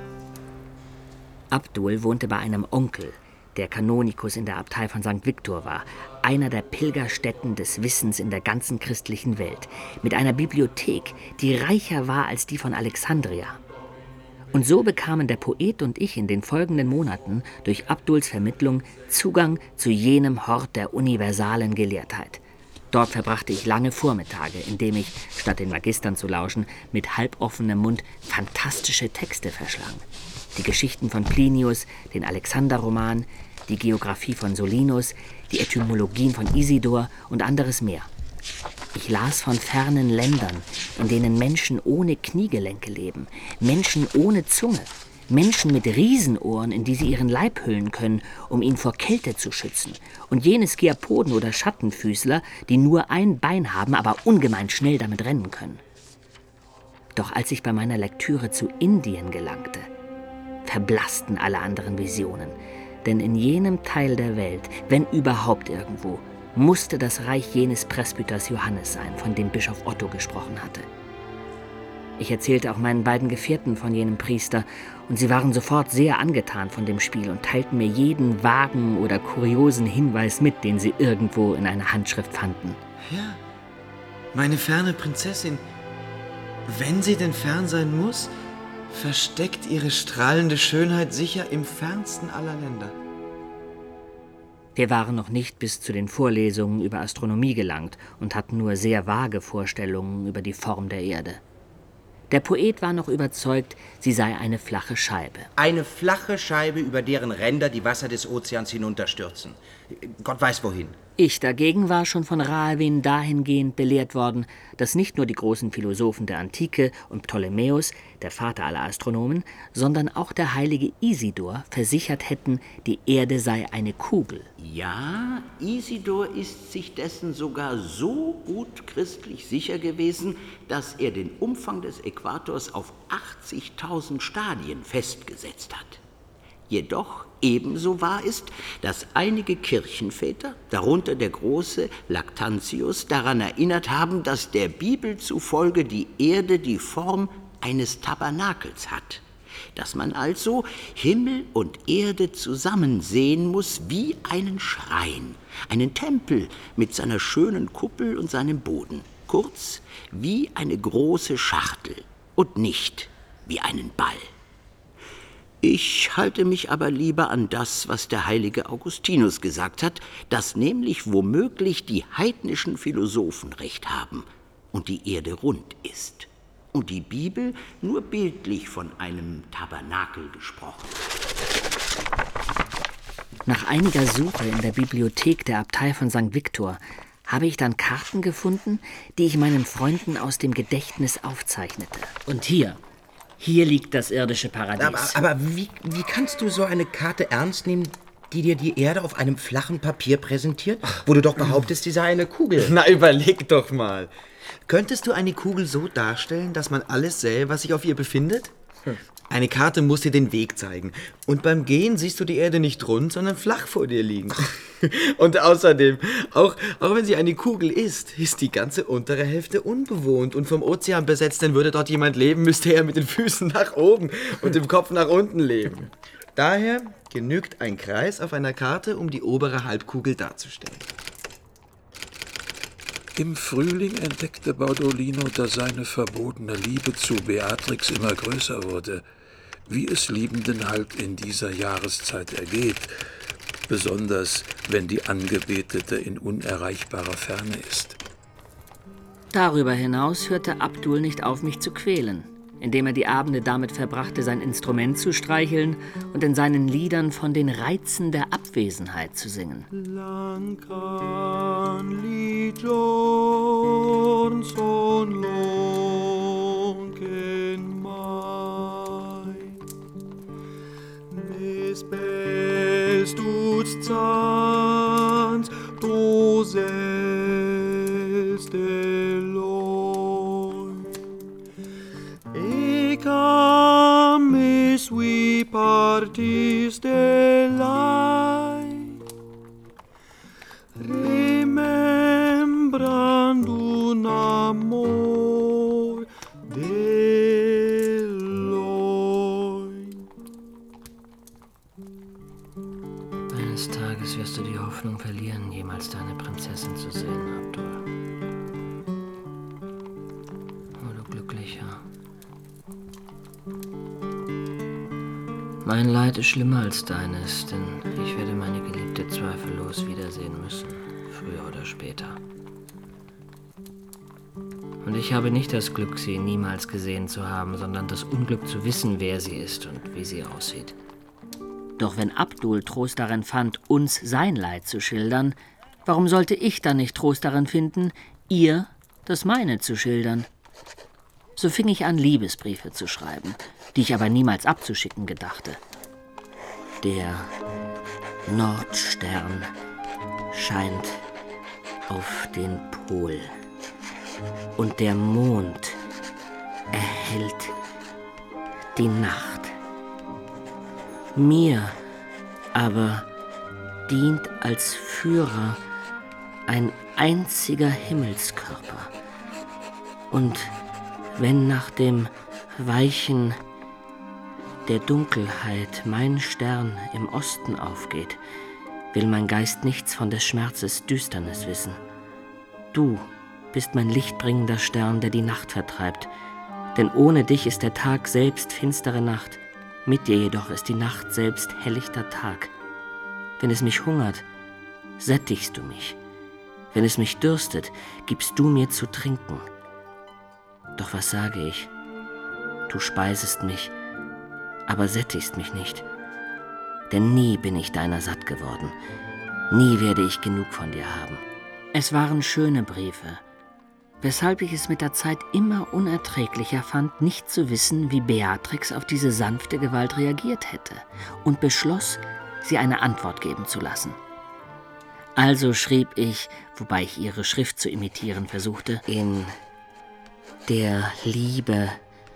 Abdul wohnte bei einem Onkel, der Kanonikus in der Abtei von St. Victor war, einer der Pilgerstätten des Wissens in der ganzen christlichen Welt, mit einer Bibliothek, die reicher war als die von Alexandria. Und so bekamen der Poet und ich in den folgenden Monaten durch Abduls Vermittlung Zugang zu jenem Hort der universalen Gelehrtheit. Dort verbrachte ich lange Vormittage, indem ich, statt den Magistern zu lauschen, mit halboffenem Mund fantastische Texte verschlang. Die Geschichten von Plinius, den Alexander-Roman, die Geographie von Solinus, die Etymologien von Isidor und anderes mehr. Ich las von fernen Ländern, in denen Menschen ohne Kniegelenke leben, Menschen ohne Zunge, Menschen mit Riesenohren, in die sie ihren Leib hüllen können, um ihn vor Kälte zu schützen, und jene Skiapoden oder Schattenfüßler, die nur ein Bein haben, aber ungemein schnell damit rennen können. Doch als ich bei meiner Lektüre zu Indien gelangte, verblassten alle anderen Visionen. Denn in jenem Teil der Welt, wenn überhaupt irgendwo, musste das Reich jenes Presbyters Johannes sein, von dem Bischof Otto gesprochen hatte. Ich erzählte auch meinen beiden Gefährten von jenem Priester, und sie waren sofort sehr angetan von dem Spiel und teilten mir jeden vagen oder kuriosen Hinweis mit, den sie irgendwo in einer Handschrift fanden. Ja, meine ferne Prinzessin, wenn sie denn fern sein muss, versteckt ihre strahlende Schönheit sicher im fernsten aller Länder. Wir waren noch nicht bis zu den Vorlesungen über Astronomie gelangt und hatten nur sehr vage Vorstellungen über die Form der Erde. Der Poet war noch überzeugt, sie sei eine flache Scheibe. Eine flache Scheibe, über deren Ränder die Wasser des Ozeans hinunterstürzen. Gott weiß wohin. Ich dagegen war schon von Rahelwin dahingehend belehrt worden, dass nicht nur die großen Philosophen der Antike und Ptolemäus, der Vater aller Astronomen, sondern auch der heilige Isidor versichert hätten, die Erde sei eine Kugel. Ja, Isidor ist sich dessen sogar so gut christlich sicher gewesen, dass er den Umfang des Äquators auf 80.000 Stadien festgesetzt hat. Jedoch ebenso wahr ist, dass einige Kirchenväter, darunter der große Lactantius, daran erinnert haben, dass der Bibel zufolge die Erde die Form eines Tabernakels hat, dass man also Himmel und Erde zusammen sehen muss wie einen Schrein, einen Tempel mit seiner schönen Kuppel und seinem Boden, kurz wie eine große Schachtel und nicht wie einen Ball. Ich halte mich aber lieber an das, was der heilige Augustinus gesagt hat, dass nämlich womöglich die heidnischen Philosophen recht haben und die Erde rund ist und die Bibel nur bildlich von einem Tabernakel gesprochen. Nach einiger Suche in der Bibliothek der Abtei von St. Victor habe ich dann Karten gefunden, die ich meinen Freunden aus dem Gedächtnis aufzeichnete. Und hier liegt das irdische Paradies. Aber wie kannst du so eine Karte ernst nehmen, die dir die Erde auf einem flachen Papier präsentiert, wo du doch behauptest, sie sei eine Kugel? Na, überleg doch mal. Könntest du eine Kugel so darstellen, dass man alles sähe, was sich auf ihr befindet? Eine Karte muss dir den Weg zeigen. Und beim Gehen siehst du die Erde nicht rund, sondern flach vor dir liegen. Und außerdem, auch wenn sie eine Kugel ist die ganze untere Hälfte unbewohnt und vom Ozean besetzt, denn würde dort jemand leben, müsste er mit den Füßen nach oben und dem Kopf nach unten leben. Daher genügt ein Kreis auf einer Karte, um die obere Halbkugel darzustellen. Im Frühling entdeckte Baudolino, dass seine verbotene Liebe zu Beatrix immer größer wurde, wie es Liebenden halt in dieser Jahreszeit ergeht, besonders wenn die Angebetete in unerreichbarer Ferne ist. Darüber hinaus hörte Abdul nicht auf, mich zu quälen, indem er die Abende damit verbrachte, sein Instrument zu streicheln und in seinen Liedern von den Reizen der Abwesenheit zu singen. Sui partis delai, remembrando un amor deloi. Eines Tages wirst du die Hoffnung verlieren, jemals deine Prinzessin zu sehen, Abdul. Oh, du Glücklicher. Mein Leid ist schlimmer als deines, denn ich werde meine Geliebte zweifellos wiedersehen müssen, früher oder später. Und ich habe nicht das Glück, sie niemals gesehen zu haben, sondern das Unglück zu wissen, wer sie ist und wie sie aussieht. Doch wenn Abdul Trost darin fand, uns sein Leid zu schildern, warum sollte ich dann nicht Trost darin finden, ihr das meine zu schildern? So fing ich an, Liebesbriefe zu schreiben, die ich aber niemals abzuschicken gedachte. Der Nordstern scheint auf den Pol und der Mond erhellt die Nacht. Mir aber dient als Führer ein einziger Himmelskörper. Und wenn nach dem Weichen der Dunkelheit mein Stern im Osten aufgeht, will mein Geist nichts von des Schmerzes Düsternis wissen. Du bist mein lichtbringender Stern, der die Nacht vertreibt, denn ohne dich ist der Tag selbst finstere Nacht, mit dir jedoch ist die Nacht selbst hellichter Tag. Wenn es mich hungert, sättigst du mich, wenn es mich dürstet, gibst du mir zu trinken. Doch was sage ich? Du speisest mich, aber sättigst mich nicht. Denn nie bin ich deiner satt geworden. Nie werde ich genug von dir haben. Es waren schöne Briefe, weshalb ich es mit der Zeit immer unerträglicher fand, nicht zu wissen, wie Beatrix auf diese sanfte Gewalt reagiert hätte, und beschloss, sie eine Antwort geben zu lassen. Also schrieb ich, wobei ich ihre Schrift zu imitieren versuchte, in der Liebe,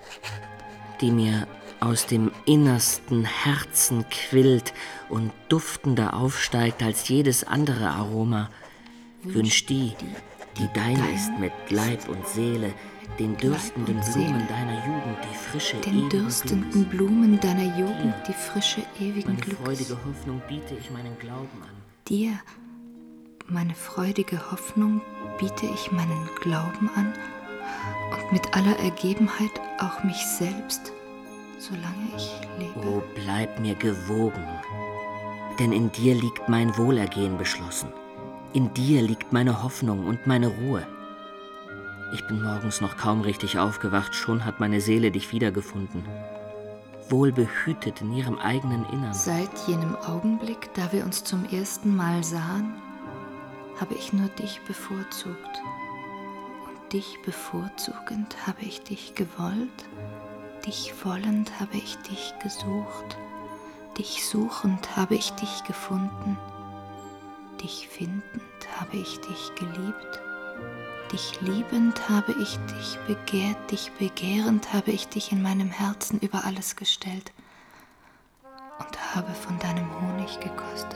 die mir aus dem innersten Herzen quillt und duftender aufsteigt als jedes andere Aroma, wünscht die dein ist mit Leib und Seele, den dürstenden Blumen deiner Jugend die frische den dürstenden Blumen deiner Jugend die frische ewigen Glücks. Meine freudige Hoffnung biete ich meinen Glauben an. Dir, meine freudige Hoffnung, biete ich meinen Glauben an und mit aller Ergebenheit auch mich selbst, solange ich lebe. Oh, bleib mir gewogen, denn in dir liegt mein Wohlergehen beschlossen. In dir liegt meine Hoffnung und meine Ruhe. Ich bin morgens noch kaum richtig aufgewacht, schon hat meine Seele dich wiedergefunden. Wohlbehütet in ihrem eigenen Innern. Seit jenem Augenblick, da wir uns zum ersten Mal sahen, habe ich nur dich bevorzugt. Und dich bevorzugend habe ich dich gewollt, dich wollend habe ich dich gesucht, dich suchend habe ich dich gefunden, dich findend habe ich dich geliebt, dich liebend habe ich dich begehrt, dich begehrend habe ich dich in meinem Herzen über alles gestellt und habe von deinem Honig gekostet.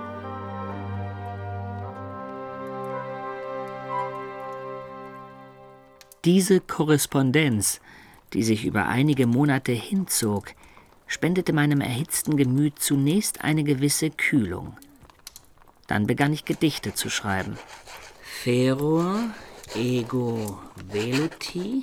Diese Korrespondenz, die sich über einige Monate hinzog, spendete meinem erhitzten Gemüt zunächst eine gewisse Kühlung. Dann begann ich Gedichte zu schreiben. Feror ego veluti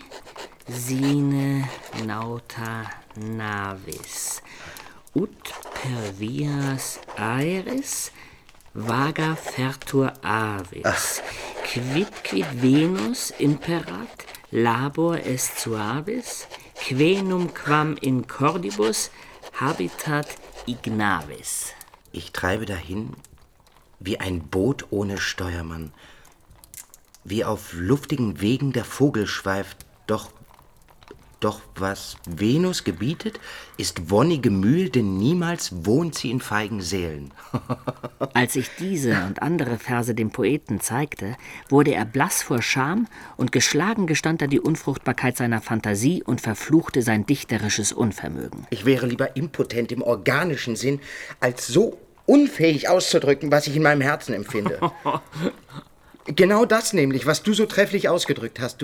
sine nauta navis ut per vias aeris vaga fertur avis quid Venus imperat labor est suavis quenum quam in cordibus habitat ignavis. Ich treibe dahin wie ein Boot ohne Steuermann, wie auf luftigen Wegen der Vogel schweift, doch was Venus gebietet, ist wonnige Mühe, denn niemals wohnt sie in feigen Seelen. Als ich diese und andere Verse dem Poeten zeigte, wurde er blass vor Scham und geschlagen gestand er die Unfruchtbarkeit seiner Fantasie und verfluchte sein dichterisches Unvermögen. Ich wäre lieber impotent im organischen Sinn, als so unfähig auszudrücken, was ich in meinem Herzen empfinde. Genau das nämlich, was du so trefflich ausgedrückt hast.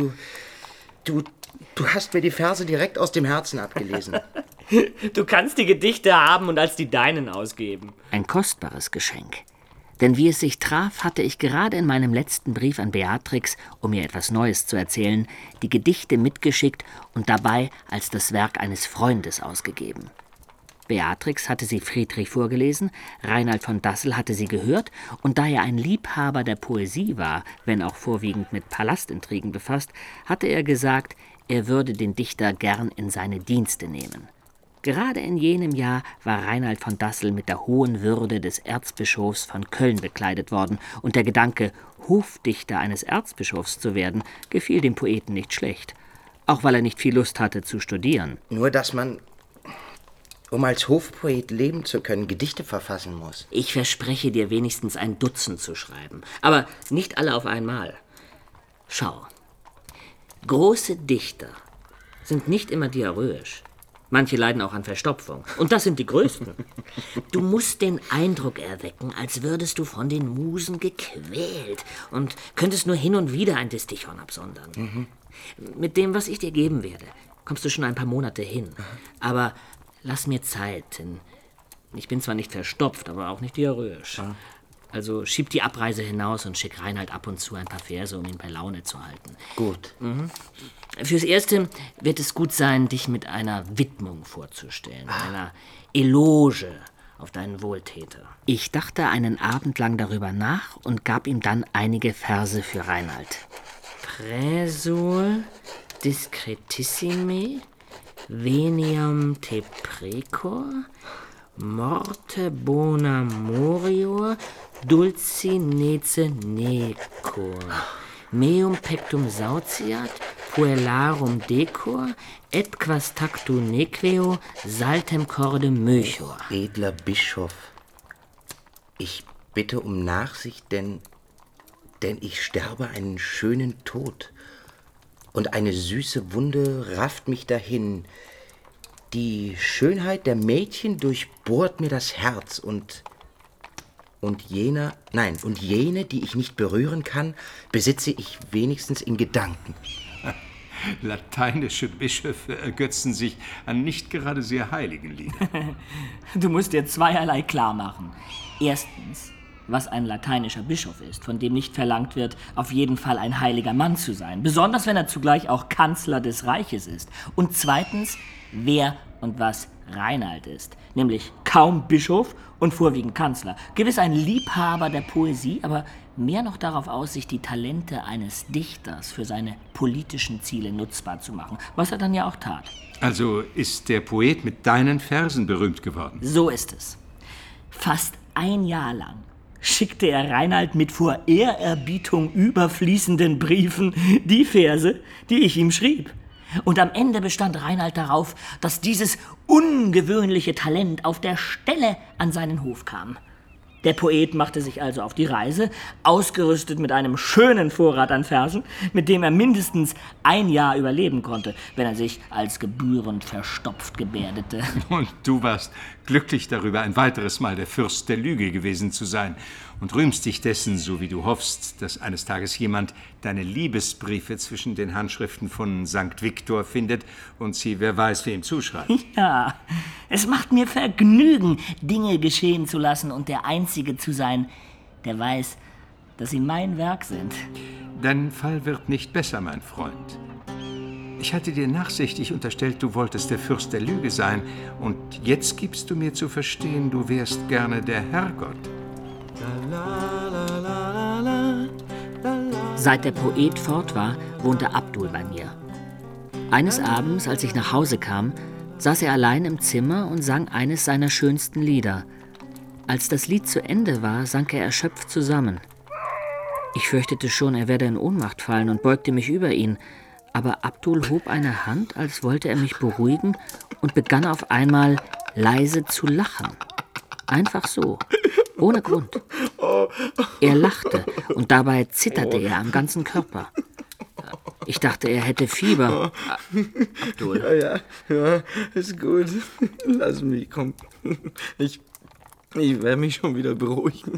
Du hast mir die Verse direkt aus dem Herzen abgelesen. Du kannst die Gedichte haben und als die deinen ausgeben. Ein kostbares Geschenk. Denn wie es sich traf, hatte ich gerade in meinem letzten Brief an Beatrix, um ihr etwas Neues zu erzählen, die Gedichte mitgeschickt und dabei als das Werk eines Freundes ausgegeben. Beatrix hatte sie Friedrich vorgelesen, Reinald von Dassel hatte sie gehört, und da er ein Liebhaber der Poesie war, wenn auch vorwiegend mit Palastintrigen befasst, hatte er gesagt, er würde den Dichter gern in seine Dienste nehmen. Gerade in jenem Jahr war Reinald von Dassel mit der hohen Würde des Erzbischofs von Köln bekleidet worden, und der Gedanke, Hofdichter eines Erzbischofs zu werden, gefiel dem Poeten nicht schlecht, auch weil er nicht viel Lust hatte zu studieren. Nur, dass man, um als Hofpoet leben zu können, Gedichte verfassen muss. Ich verspreche dir wenigstens ein Dutzend zu schreiben, aber nicht alle auf einmal. Schau, große Dichter sind nicht immer diarrhoisch. Manche leiden auch an Verstopfung. Und das sind die größten. Du musst den Eindruck erwecken, als würdest du von den Musen gequält und könntest nur hin und wieder ein Distichon absondern. Mit dem, was ich dir geben werde, kommst du schon ein paar Monate hin. Aber lass mir Zeit, denn ich bin zwar nicht verstopft, aber auch nicht diarrhoisch. Also schieb die Abreise hinaus und schick Reinald ab und zu ein paar Verse, um ihn bei Laune zu halten. Gut. Fürs Erste wird es gut sein, dich mit einer Widmung vorzustellen, einer Eloge auf deinen Wohltäter. Ich dachte einen Abend lang darüber nach und gab ihm dann einige Verse für Reinald. Praesur discretissime veniam te precor morte bona morior dulci nece necor meum pectum sautiat puellarum decor et quas tactu nequeo saltem corde möchor. Edler Bischof, ich bitte um Nachsicht, denn ich sterbe einen schönen Tod und eine süße Wunde rafft mich dahin. Die Schönheit der Mädchen durchbohrt mir das Herz und jene, die ich nicht berühren kann, besitze ich wenigstens in Gedanken. Lateinische Bischöfe ergötzen sich an nicht gerade sehr heiligen Liedern. Du musst dir zweierlei klar machen. Erstens, was ein lateinischer Bischof ist, von dem nicht verlangt wird, auf jeden Fall ein heiliger Mann zu sein, besonders wenn er zugleich auch Kanzler des Reiches ist. Und zweitens, wer und was Reinald ist, nämlich kaum Bischof und vorwiegend Kanzler. Gewiss ein Liebhaber der Poesie, aber mehr noch darauf aus, sich die Talente eines Dichters für seine politischen Ziele nutzbar zu machen, was er dann ja auch tat. Also ist der Poet mit deinen Versen berühmt geworden? So ist es. Fast ein Jahr lang schickte er Reinald mit vor Ehrerbietung überfließenden Briefen die Verse, die ich ihm schrieb. Und am Ende bestand Reinald darauf, dass dieses ungewöhnliche Talent auf der Stelle an seinen Hof kam. Der Poet machte sich also auf die Reise, ausgerüstet mit einem schönen Vorrat an Versen, mit dem er mindestens ein Jahr überleben konnte, wenn er sich als gebührend verstopft gebärdete. Und du warst glücklich darüber, ein weiteres Mal der Fürst der Lüge gewesen zu sein und rühmst dich dessen, so wie du hoffst, dass eines Tages jemand deine Liebesbriefe zwischen den Handschriften von St. Viktor findet und sie, wer weiß, wem zuschreibt. Ja, es macht mir Vergnügen, Dinge geschehen zu lassen und der Einzige zu sein, der weiß, dass sie mein Werk sind. Dein Fall wird nicht besser, mein Freund. Ich hatte dir nachsichtig unterstellt, du wolltest der Fürst der Lüge sein, und jetzt gibst du mir zu verstehen, du wärst gerne der Herrgott. Seit der Poet fort war, wohnte Abdul bei mir. Eines Abends, als ich nach Hause kam, saß er allein im Zimmer und sang eines seiner schönsten Lieder. Als das Lied zu Ende war, sank er erschöpft zusammen. Ich fürchtete schon, er werde in Ohnmacht fallen und beugte mich über ihn. Aber Abdul hob eine Hand, als wollte er mich beruhigen, und begann auf einmal leise zu lachen. Einfach so, ohne Grund. Er lachte und dabei zitterte er am ganzen Körper. Ich dachte, er hätte Fieber. Abdul. Ja, ist gut. Lass mich, komm. Ich werde mich schon wieder beruhigen.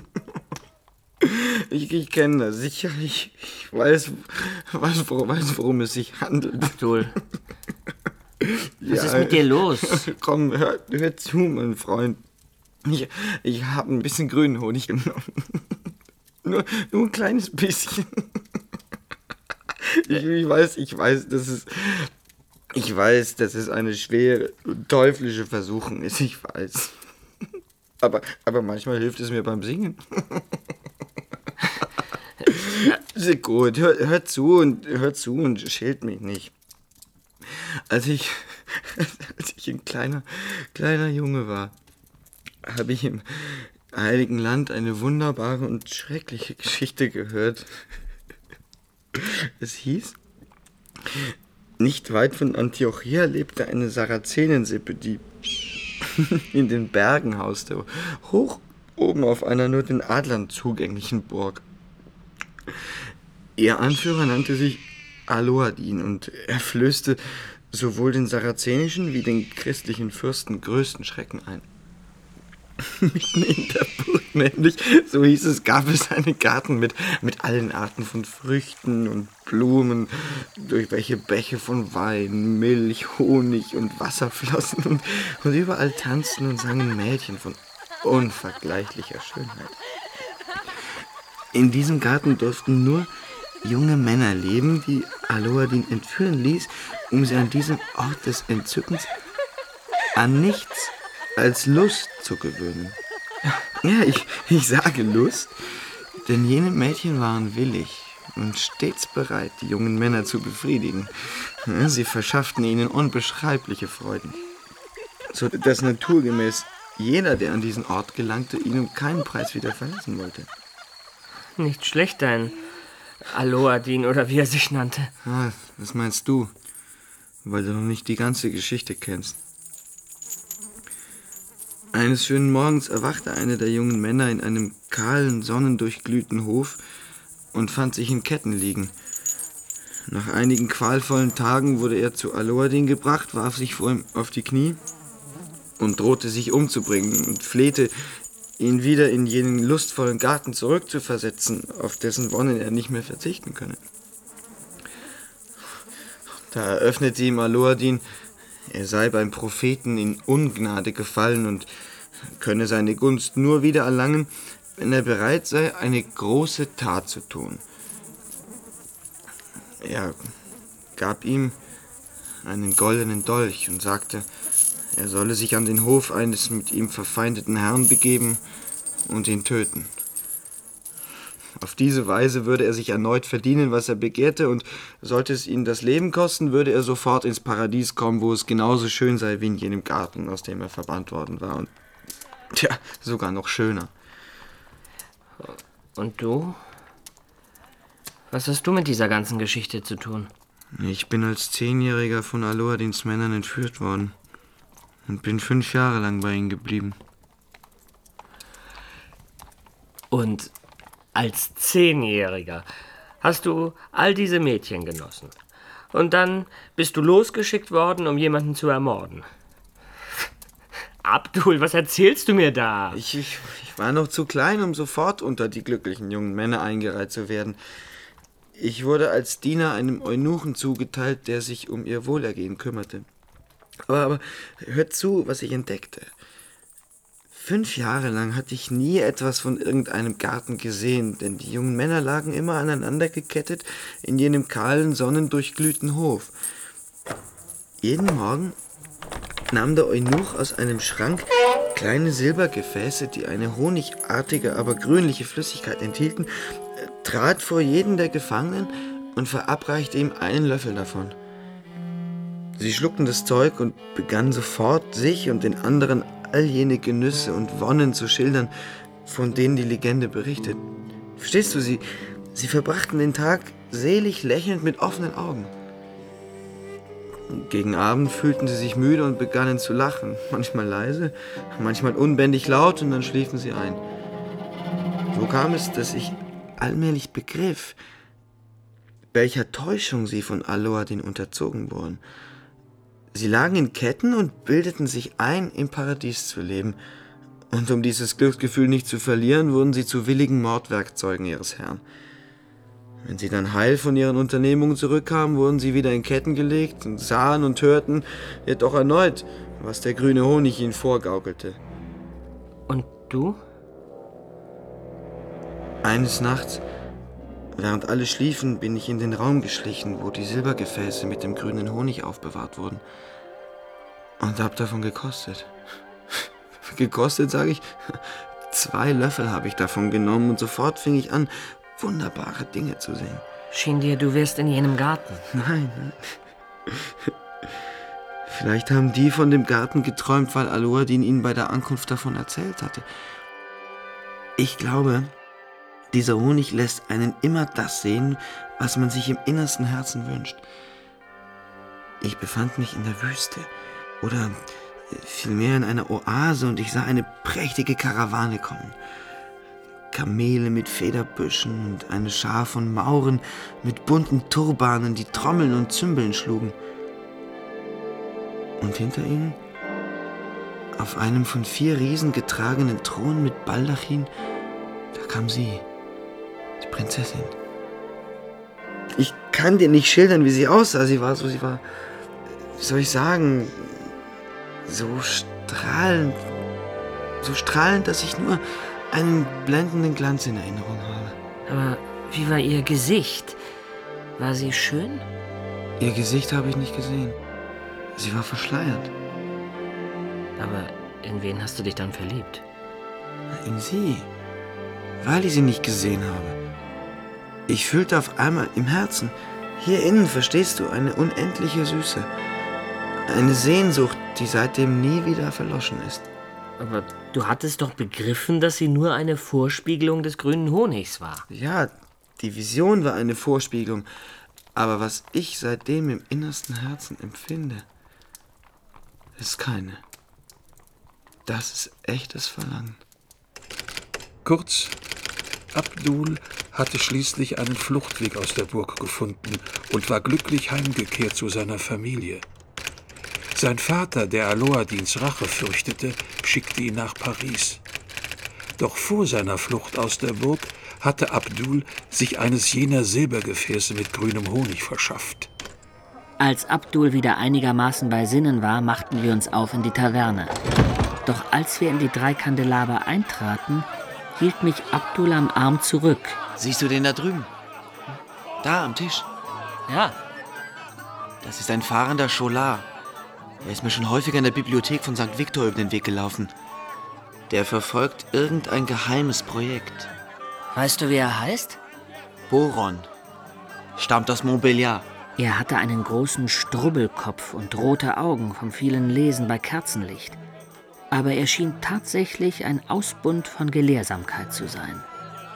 Ich kenne das sicher. Ich weiß, worum es sich handelt. Abdul. Was ist mit dir los? Komm, hör zu, mein Freund. Ich habe ein bisschen grünen Honig genommen. Nur ein kleines bisschen. Ich weiß, dass es eine schwere, teuflische Versuchung ist, ich weiß. Aber manchmal hilft es mir beim Singen. Sehr gut, hört zu und schält mich nicht. Als ich ein kleiner Junge war, habe ich im Heiligen Land eine wunderbare und schreckliche Geschichte gehört. Es hieß, nicht weit von Antiochia lebte eine Sarazenensippe, die in den Bergen hauste, hoch oben auf einer nur den Adlern zugänglichen Burg. Ihr Anführer nannte sich Aloadin und er flößte sowohl den sarazenischen wie den christlichen Fürsten größten Schrecken ein. Mitten in der Burg nämlich, so hieß es, gab es einen Garten mit allen Arten von Früchten und Blumen, durch welche Bäche von Wein, Milch, Honig und Wasser flossen und überall tanzten und sangen Mädchen von unvergleichlicher Schönheit. In diesem Garten durften nur junge Männer leben, die Aloadin entführen ließ, um sie an diesem Ort des Entzückens an nichts als Lust zu gewöhnen. Ja, ich sage Lust, denn jene Mädchen waren willig und stets bereit, die jungen Männer zu befriedigen. Sie verschafften ihnen unbeschreibliche Freuden, so dass naturgemäß jeder, der an diesen Ort gelangte, ihn um keinen Preis wieder verlassen wollte. Nicht schlecht, dein Aloadin oder wie er sich nannte. Ah, was meinst du? Weil du noch nicht die ganze Geschichte kennst. Eines schönen Morgens erwachte einer der jungen Männer in einem kahlen, sonnendurchglühten Hof und fand sich in Ketten liegen. Nach einigen qualvollen Tagen wurde er zu Aloadin gebracht, warf sich vor ihm auf die Knie und drohte sich umzubringen und flehte, ihn wieder in jenen lustvollen Garten zurückzuversetzen, auf dessen Wonnen er nicht mehr verzichten könne. Da eröffnete ihm Aloadin, er sei beim Propheten in Ungnade gefallen und könne seine Gunst nur wieder erlangen, wenn er bereit sei, eine große Tat zu tun. Er gab ihm einen goldenen Dolch und sagte, er solle sich an den Hof eines mit ihm verfeindeten Herrn begeben und ihn töten. Auf diese Weise würde er sich erneut verdienen, was er begehrte, und sollte es ihn das Leben kosten, würde er sofort ins Paradies kommen, wo es genauso schön sei wie in jenem Garten, aus dem er verbannt worden war, und sogar noch schöner. Und du? Was hast du mit dieser ganzen Geschichte zu tun? Ich bin als 10-Jähriger von Aloadins Männern entführt worden und bin 5 Jahre lang bei ihnen geblieben. Und als 10-Jähriger hast du all diese Mädchen genossen. Und dann bist du losgeschickt worden, um jemanden zu ermorden. Abdul, was erzählst du mir da? Ich war noch zu klein, um sofort unter die glücklichen jungen Männer eingereiht zu werden. Ich wurde als Diener einem Eunuchen zugeteilt, der sich um ihr Wohlergehen kümmerte. Aber hört zu, was ich entdeckte. 5 Jahre lang hatte ich nie etwas von irgendeinem Garten gesehen, denn die jungen Männer lagen immer aneinander gekettet in jenem kahlen, sonnendurchglühten Hof. Jeden Morgen nahm der Eunuch aus einem Schrank kleine Silbergefäße, die eine honigartige, aber grünliche Flüssigkeit enthielten, trat vor jeden der Gefangenen und verabreichte ihm einen Löffel davon. Sie schluckten das Zeug und begannen sofort, sich und den anderen all jene Genüsse und Wonnen zu schildern, von denen die Legende berichtet. Verstehst du, sie verbrachten den Tag selig lächelnd mit offenen Augen. Gegen Abend fühlten sie sich müde und begannen zu lachen, manchmal leise, manchmal unbändig laut, und dann schliefen sie ein. So kam es, dass ich allmählich begriff, welcher Täuschung sie von Aloadin unterzogen wurden. Sie lagen in Ketten und bildeten sich ein, im Paradies zu leben. Und um dieses Glücksgefühl nicht zu verlieren, wurden sie zu willigen Mordwerkzeugen ihres Herrn. Wenn sie dann heil von ihren Unternehmungen zurückkamen, wurden sie wieder in Ketten gelegt und sahen und hörten jedoch erneut, was der grüne Honig ihnen vorgaukelte. Und du? Eines Nachts, während alle schliefen, bin ich in den Raum geschlichen, wo die Silbergefäße mit dem grünen Honig aufbewahrt wurden. Und hab davon gekostet. Gekostet, sage ich. 2 Löffel habe ich davon genommen und sofort fing ich an, wunderbare Dinge zu sehen. Schien dir, du wärst in jenem Garten. Nein. Vielleicht haben die von dem Garten geträumt, weil Aloadin ihnen bei der Ankunft davon erzählt hatte. Ich glaube, dieser Honig lässt einen immer das sehen, was man sich im innersten Herzen wünscht. Ich befand mich in der Wüste oder vielmehr in einer Oase und ich sah eine prächtige Karawane kommen. Kamele mit Federbüschen und eine Schar von Mauren mit bunten Turbanen, die Trommeln und Zymbeln schlugen. Und hinter ihnen, auf einem von 4 Riesen getragenen Thron mit Baldachin, da kam sie, die Prinzessin. Ich kann dir nicht schildern, wie sie aussah. Sie war, wie soll ich sagen, so strahlend, dass ich nur einen blendenden Glanz in Erinnerung habe. Aber wie war ihr Gesicht? War sie schön? Ihr Gesicht habe ich nicht gesehen. Sie war verschleiert. Aber in wen hast du dich dann verliebt? In sie, weil ich sie nicht gesehen habe. Ich fühlte auf einmal im Herzen, hier innen, verstehst du, eine unendliche Süße. Eine Sehnsucht, die seitdem nie wieder verloschen ist. Aber du hattest doch begriffen, dass sie nur eine Vorspiegelung des grünen Honigs war. Ja, die Vision war eine Vorspiegelung. Aber was ich seitdem im innersten Herzen empfinde, ist keine. Das ist echtes Verlangen. Kurz, Abdul hatte schließlich einen Fluchtweg aus der Burg gefunden und war glücklich heimgekehrt zu seiner Familie. Sein Vater, der Aloadins Rache fürchtete, schickte ihn nach Paris. Doch vor seiner Flucht aus der Burg hatte Abdul sich eines jener Silbergefäße mit grünem Honig verschafft. Als Abdul wieder einigermaßen bei Sinnen war, machten wir uns auf in die Taverne. Doch als wir in die 3 Kandelaber eintraten, hielt mich Abdul am Arm zurück. Siehst du den da drüben? Da am Tisch. Ja. Das ist ein fahrender Scholar. Er ist mir schon häufiger in der Bibliothek von St. Victor über den Weg gelaufen. Der verfolgt irgendein geheimes Projekt. Weißt du, wie er heißt? Boron. Stammt aus Montbéliard. Er hatte einen großen Strubbelkopf und rote Augen vom vielen Lesen bei Kerzenlicht. Aber er schien tatsächlich ein Ausbund von Gelehrsamkeit zu sein.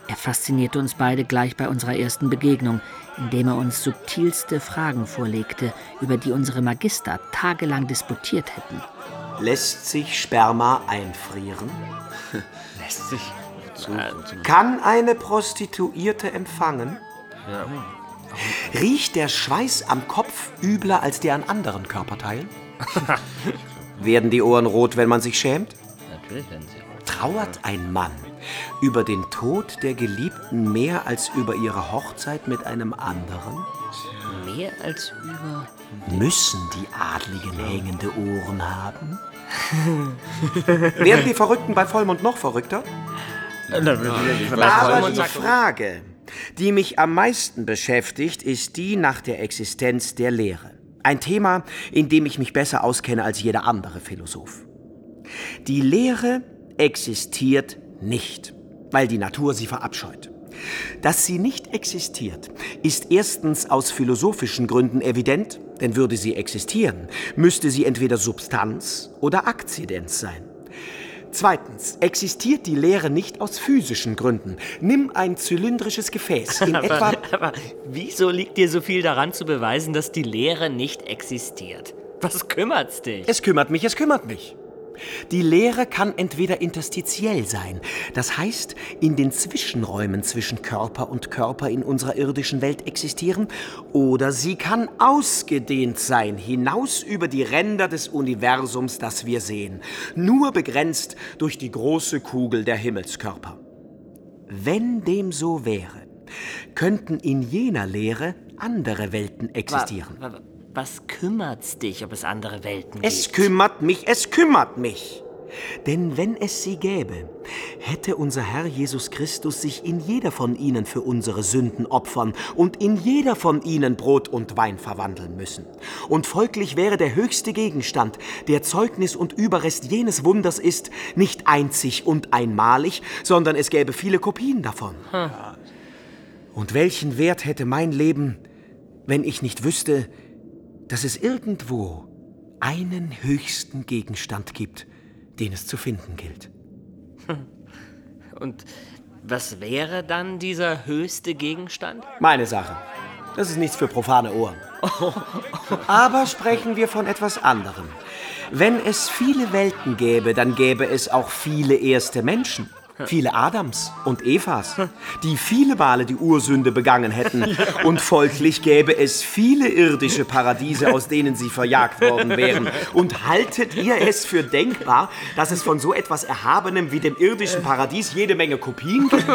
Er faszinierte uns beide gleich bei unserer ersten Begegnung, indem er uns subtilste Fragen vorlegte, über die unsere Magister tagelang disputiert hätten. Lässt sich Sperma einfrieren? Lässt sich. Kann eine Prostituierte empfangen? Ja. Riecht der Schweiß am Kopf übler als der an anderen Körperteilen? Werden die Ohren rot, wenn man sich schämt? Natürlich werden sie rot. Trauert ein Mann über den Tod der Geliebten mehr als über ihre Hochzeit mit einem anderen? Mehr als über... Müssen die Adligen hängende Ohren haben? Werden die Verrückten bei Vollmond noch verrückter? Aber die Frage, die mich am meisten beschäftigt, ist die nach der Existenz der Lehre. Ein Thema, in dem ich mich besser auskenne als jeder andere Philosoph. Die Lehre existiert nicht, weil die Natur sie verabscheut. Dass sie nicht existiert, ist erstens aus philosophischen Gründen evident, denn würde sie existieren, müsste sie entweder Substanz oder Akzidenz sein. Zweitens, existiert die Lehre nicht aus physischen Gründen. Nimm ein zylindrisches Gefäß. Aber wieso liegt dir so viel daran zu beweisen, dass die Lehre nicht existiert? Was kümmert's dich? Es kümmert mich, es kümmert mich. Die Lehre kann entweder interstitiell sein, das heißt, in den Zwischenräumen zwischen Körper und Körper in unserer irdischen Welt existieren, oder sie kann ausgedehnt sein, hinaus über die Ränder des Universums, das wir sehen, nur begrenzt durch die große Kugel der Himmelskörper. Wenn dem so wäre, könnten in jener Lehre andere Welten existieren. Was kümmert's dich, ob es andere Welten gibt? Es kümmert mich. Denn wenn es sie gäbe, hätte unser Herr Jesus Christus sich in jeder von ihnen für unsere Sünden opfern und in jeder von ihnen Brot und Wein verwandeln müssen. Und folglich wäre der höchste Gegenstand, der Zeugnis und Überrest jenes Wunders ist, nicht einzig und einmalig, sondern es gäbe viele Kopien davon. Und welchen Wert hätte mein Leben, wenn ich nicht wüsste, dass es irgendwo einen höchsten Gegenstand gibt, den es zu finden gilt. Und was wäre dann dieser höchste Gegenstand? Meine Sache. Das ist nichts für profane Ohren. Aber sprechen wir von etwas anderem. Wenn es viele Welten gäbe, dann gäbe es auch viele erste Menschen. Viele Adams und Evas, die viele Male die Ursünde begangen hätten. Und folglich gäbe es viele irdische Paradiese, aus denen sie verjagt worden wären. Und haltet ihr es für denkbar, dass es von so etwas Erhabenem wie dem irdischen Paradies jede Menge Kopien gibt?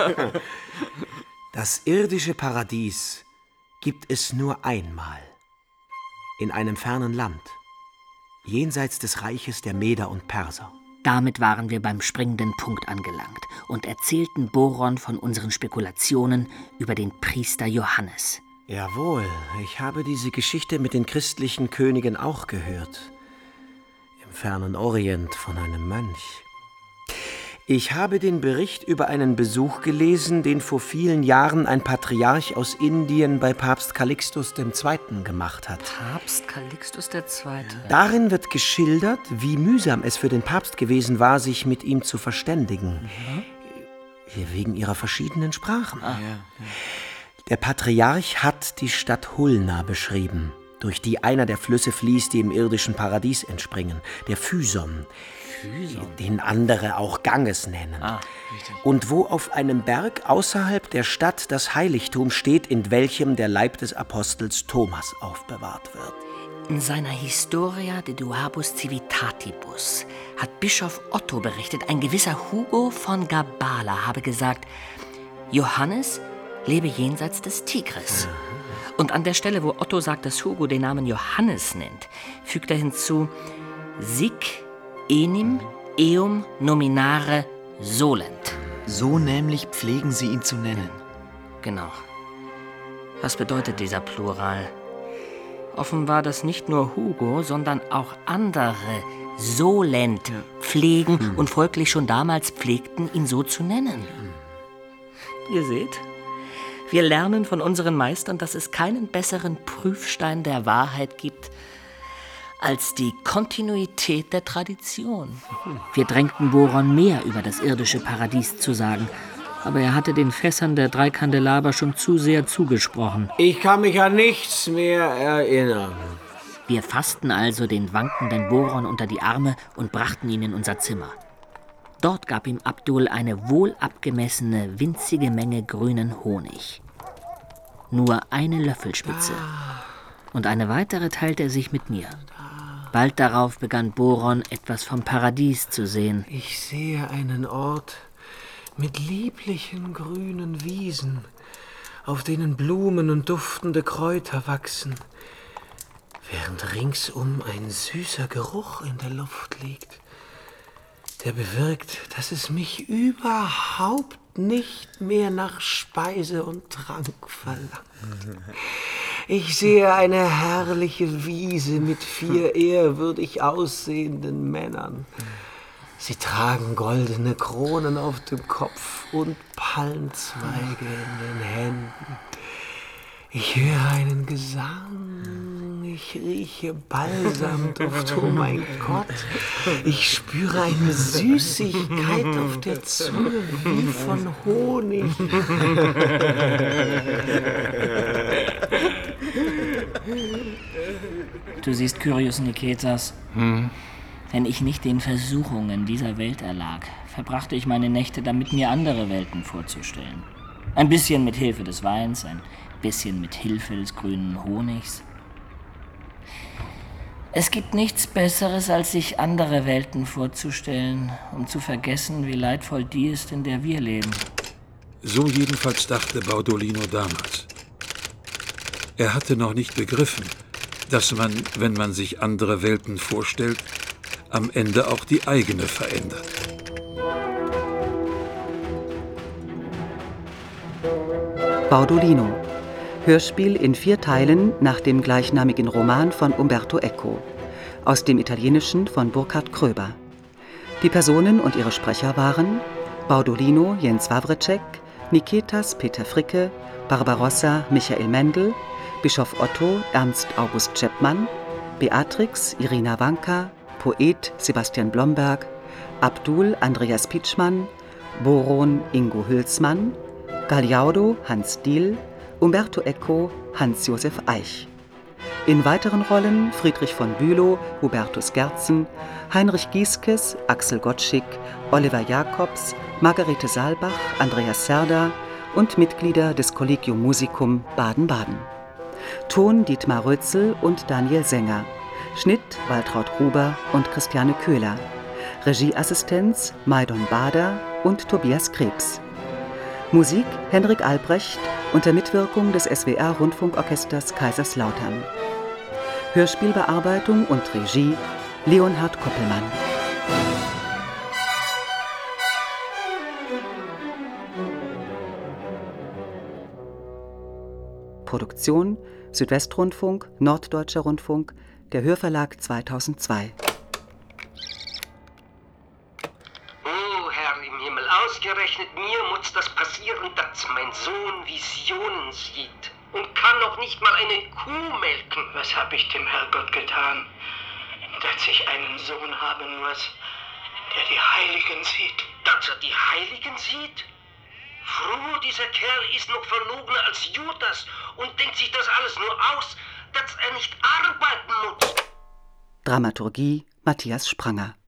Das irdische Paradies gibt es nur einmal. In einem fernen Land, jenseits des Reiches der Meder und Perser. Damit waren wir beim springenden Punkt angelangt und erzählten Boron von unseren Spekulationen über den Priester Johannes. Jawohl, ich habe diese Geschichte mit den christlichen Königen auch gehört. Im fernen Orient von einem Mönch. Ich habe den Bericht über einen Besuch gelesen, den vor vielen Jahren ein Patriarch aus Indien bei Papst Calixtus II. Gemacht hat. Papst Calixtus II.? Darin wird geschildert, wie mühsam es für den Papst gewesen war, sich mit ihm zu verständigen. Wegen ihrer verschiedenen Sprachen. Der Patriarch hat die Stadt Hulna beschrieben, durch die einer der Flüsse fließt, die im irdischen Paradies entspringen, der Physon. Den andere auch Ganges nennen. Und wo auf einem Berg außerhalb der Stadt das Heiligtum steht, in welchem der Leib des Apostels Thomas aufbewahrt wird. In seiner Historia de Duabus Civitatibus hat Bischof Otto berichtet, ein gewisser Hugo von Gabala habe gesagt, Johannes lebe jenseits des Tigris. Und an der Stelle, wo Otto sagt, dass Hugo den Namen Johannes nennt, fügt er hinzu, Sic enim eum nominare solent. So nämlich pflegen sie ihn zu nennen. Genau. Was bedeutet dieser Plural? Offenbar, dass nicht nur Hugo, sondern auch andere solent pflegen und folglich schon damals pflegten, ihn so zu nennen. Ihr seht, wir lernen von unseren Meistern, dass es keinen besseren Prüfstein der Wahrheit gibt, als die Kontinuität der Tradition. Wir drängten Boron mehr über das irdische Paradies zu sagen aber er hatte den Fässern der 3 Kandelaber schon zu sehr zugesprochen. Ich kann mich an nichts mehr erinnern. Wir fassten also den wankenden Boron unter die Arme und brachten ihn in unser Zimmer. Dort gab ihm Abdul eine wohl abgemessene, winzige Menge grünen Honig. Nur eine Löffelspitze. Und eine weitere teilte er sich mit mir. Bald darauf begann Boron etwas vom Paradies zu sehen. Ich sehe einen Ort mit lieblichen grünen Wiesen, auf denen Blumen und duftende Kräuter wachsen, während ringsum ein süßer Geruch in der Luft liegt, der bewirkt, dass es mich überhaupt nicht mehr nach Speise und Trank verlangt. Ich sehe eine herrliche Wiese mit 4 ehrwürdig aussehenden Männern. Sie tragen goldene Kronen auf dem Kopf und Palmzweige in den Händen. Ich höre einen Gesang, ich rieche Balsamduft, oh mein Gott. Ich spüre eine Süßigkeit auf der Zunge wie von Honig. Du siehst, Kyrios Niketas, wenn ich nicht den Versuchungen dieser Welt erlag, verbrachte ich meine Nächte damit, mir andere Welten vorzustellen. Ein bisschen mit Hilfe des Weins, ein bisschen mit Hilfe des grünen Honigs. Es gibt nichts Besseres, als sich andere Welten vorzustellen, um zu vergessen, wie leidvoll die ist, in der wir leben. So jedenfalls dachte Baudolino damals. Er hatte noch nicht begriffen, dass man, wenn man sich andere Welten vorstellt, am Ende auch die eigene verändert. Baudolino. Hörspiel in 4 Teilen nach dem gleichnamigen Roman von Umberto Eco. Aus dem Italienischen von Burkhard Kröber. Die Personen und ihre Sprecher waren Baudolino Jens Wawrcek, Niketas Peter Fricke, Barbarossa Michael Mendel, Bischof Otto Ernst August Chapman, Beatrix Irina Wanka, Poet Sebastian Blomberg, Abdul Andreas Pietschmann, Boron Ingo Hülsmann, Galiaudo Hans Diehl, Umberto Eco Hans-Josef Eich. In weiteren Rollen Friedrich von Bülow, Hubertus Gerzen, Heinrich Gieskes, Axel Gottschick, Oliver Jacobs, Margarete Saalbach, Andreas Serda und Mitglieder des Collegium Musicum Baden-Baden. Ton Dietmar Rötzel und Daniel Sänger. Schnitt Waltraud Gruber und Christiane Köhler. Regieassistenz Maidon Bader und Tobias Krebs. Musik Henrik Albrecht unter Mitwirkung des SWR-Rundfunkorchesters Kaiserslautern. Hörspielbearbeitung und Regie Leonhard Koppelmann. Produktion Südwestrundfunk, Norddeutscher Rundfunk, der Hörverlag 2002. Oh, Herr im Himmel, ausgerechnet mir muss das passieren, dass mein Sohn Visionen sieht und kann noch nicht mal eine Kuh melken. Was hab ich dem Herrgott getan, dass ich einen Sohn haben muss, der die Heiligen sieht? Dass er die Heiligen sieht? Froh, dieser Kerl ist noch verlogener als Judas und denkt sich das alles nur aus, dass er nicht arbeiten muss. Dramaturgie Matthias Spranger.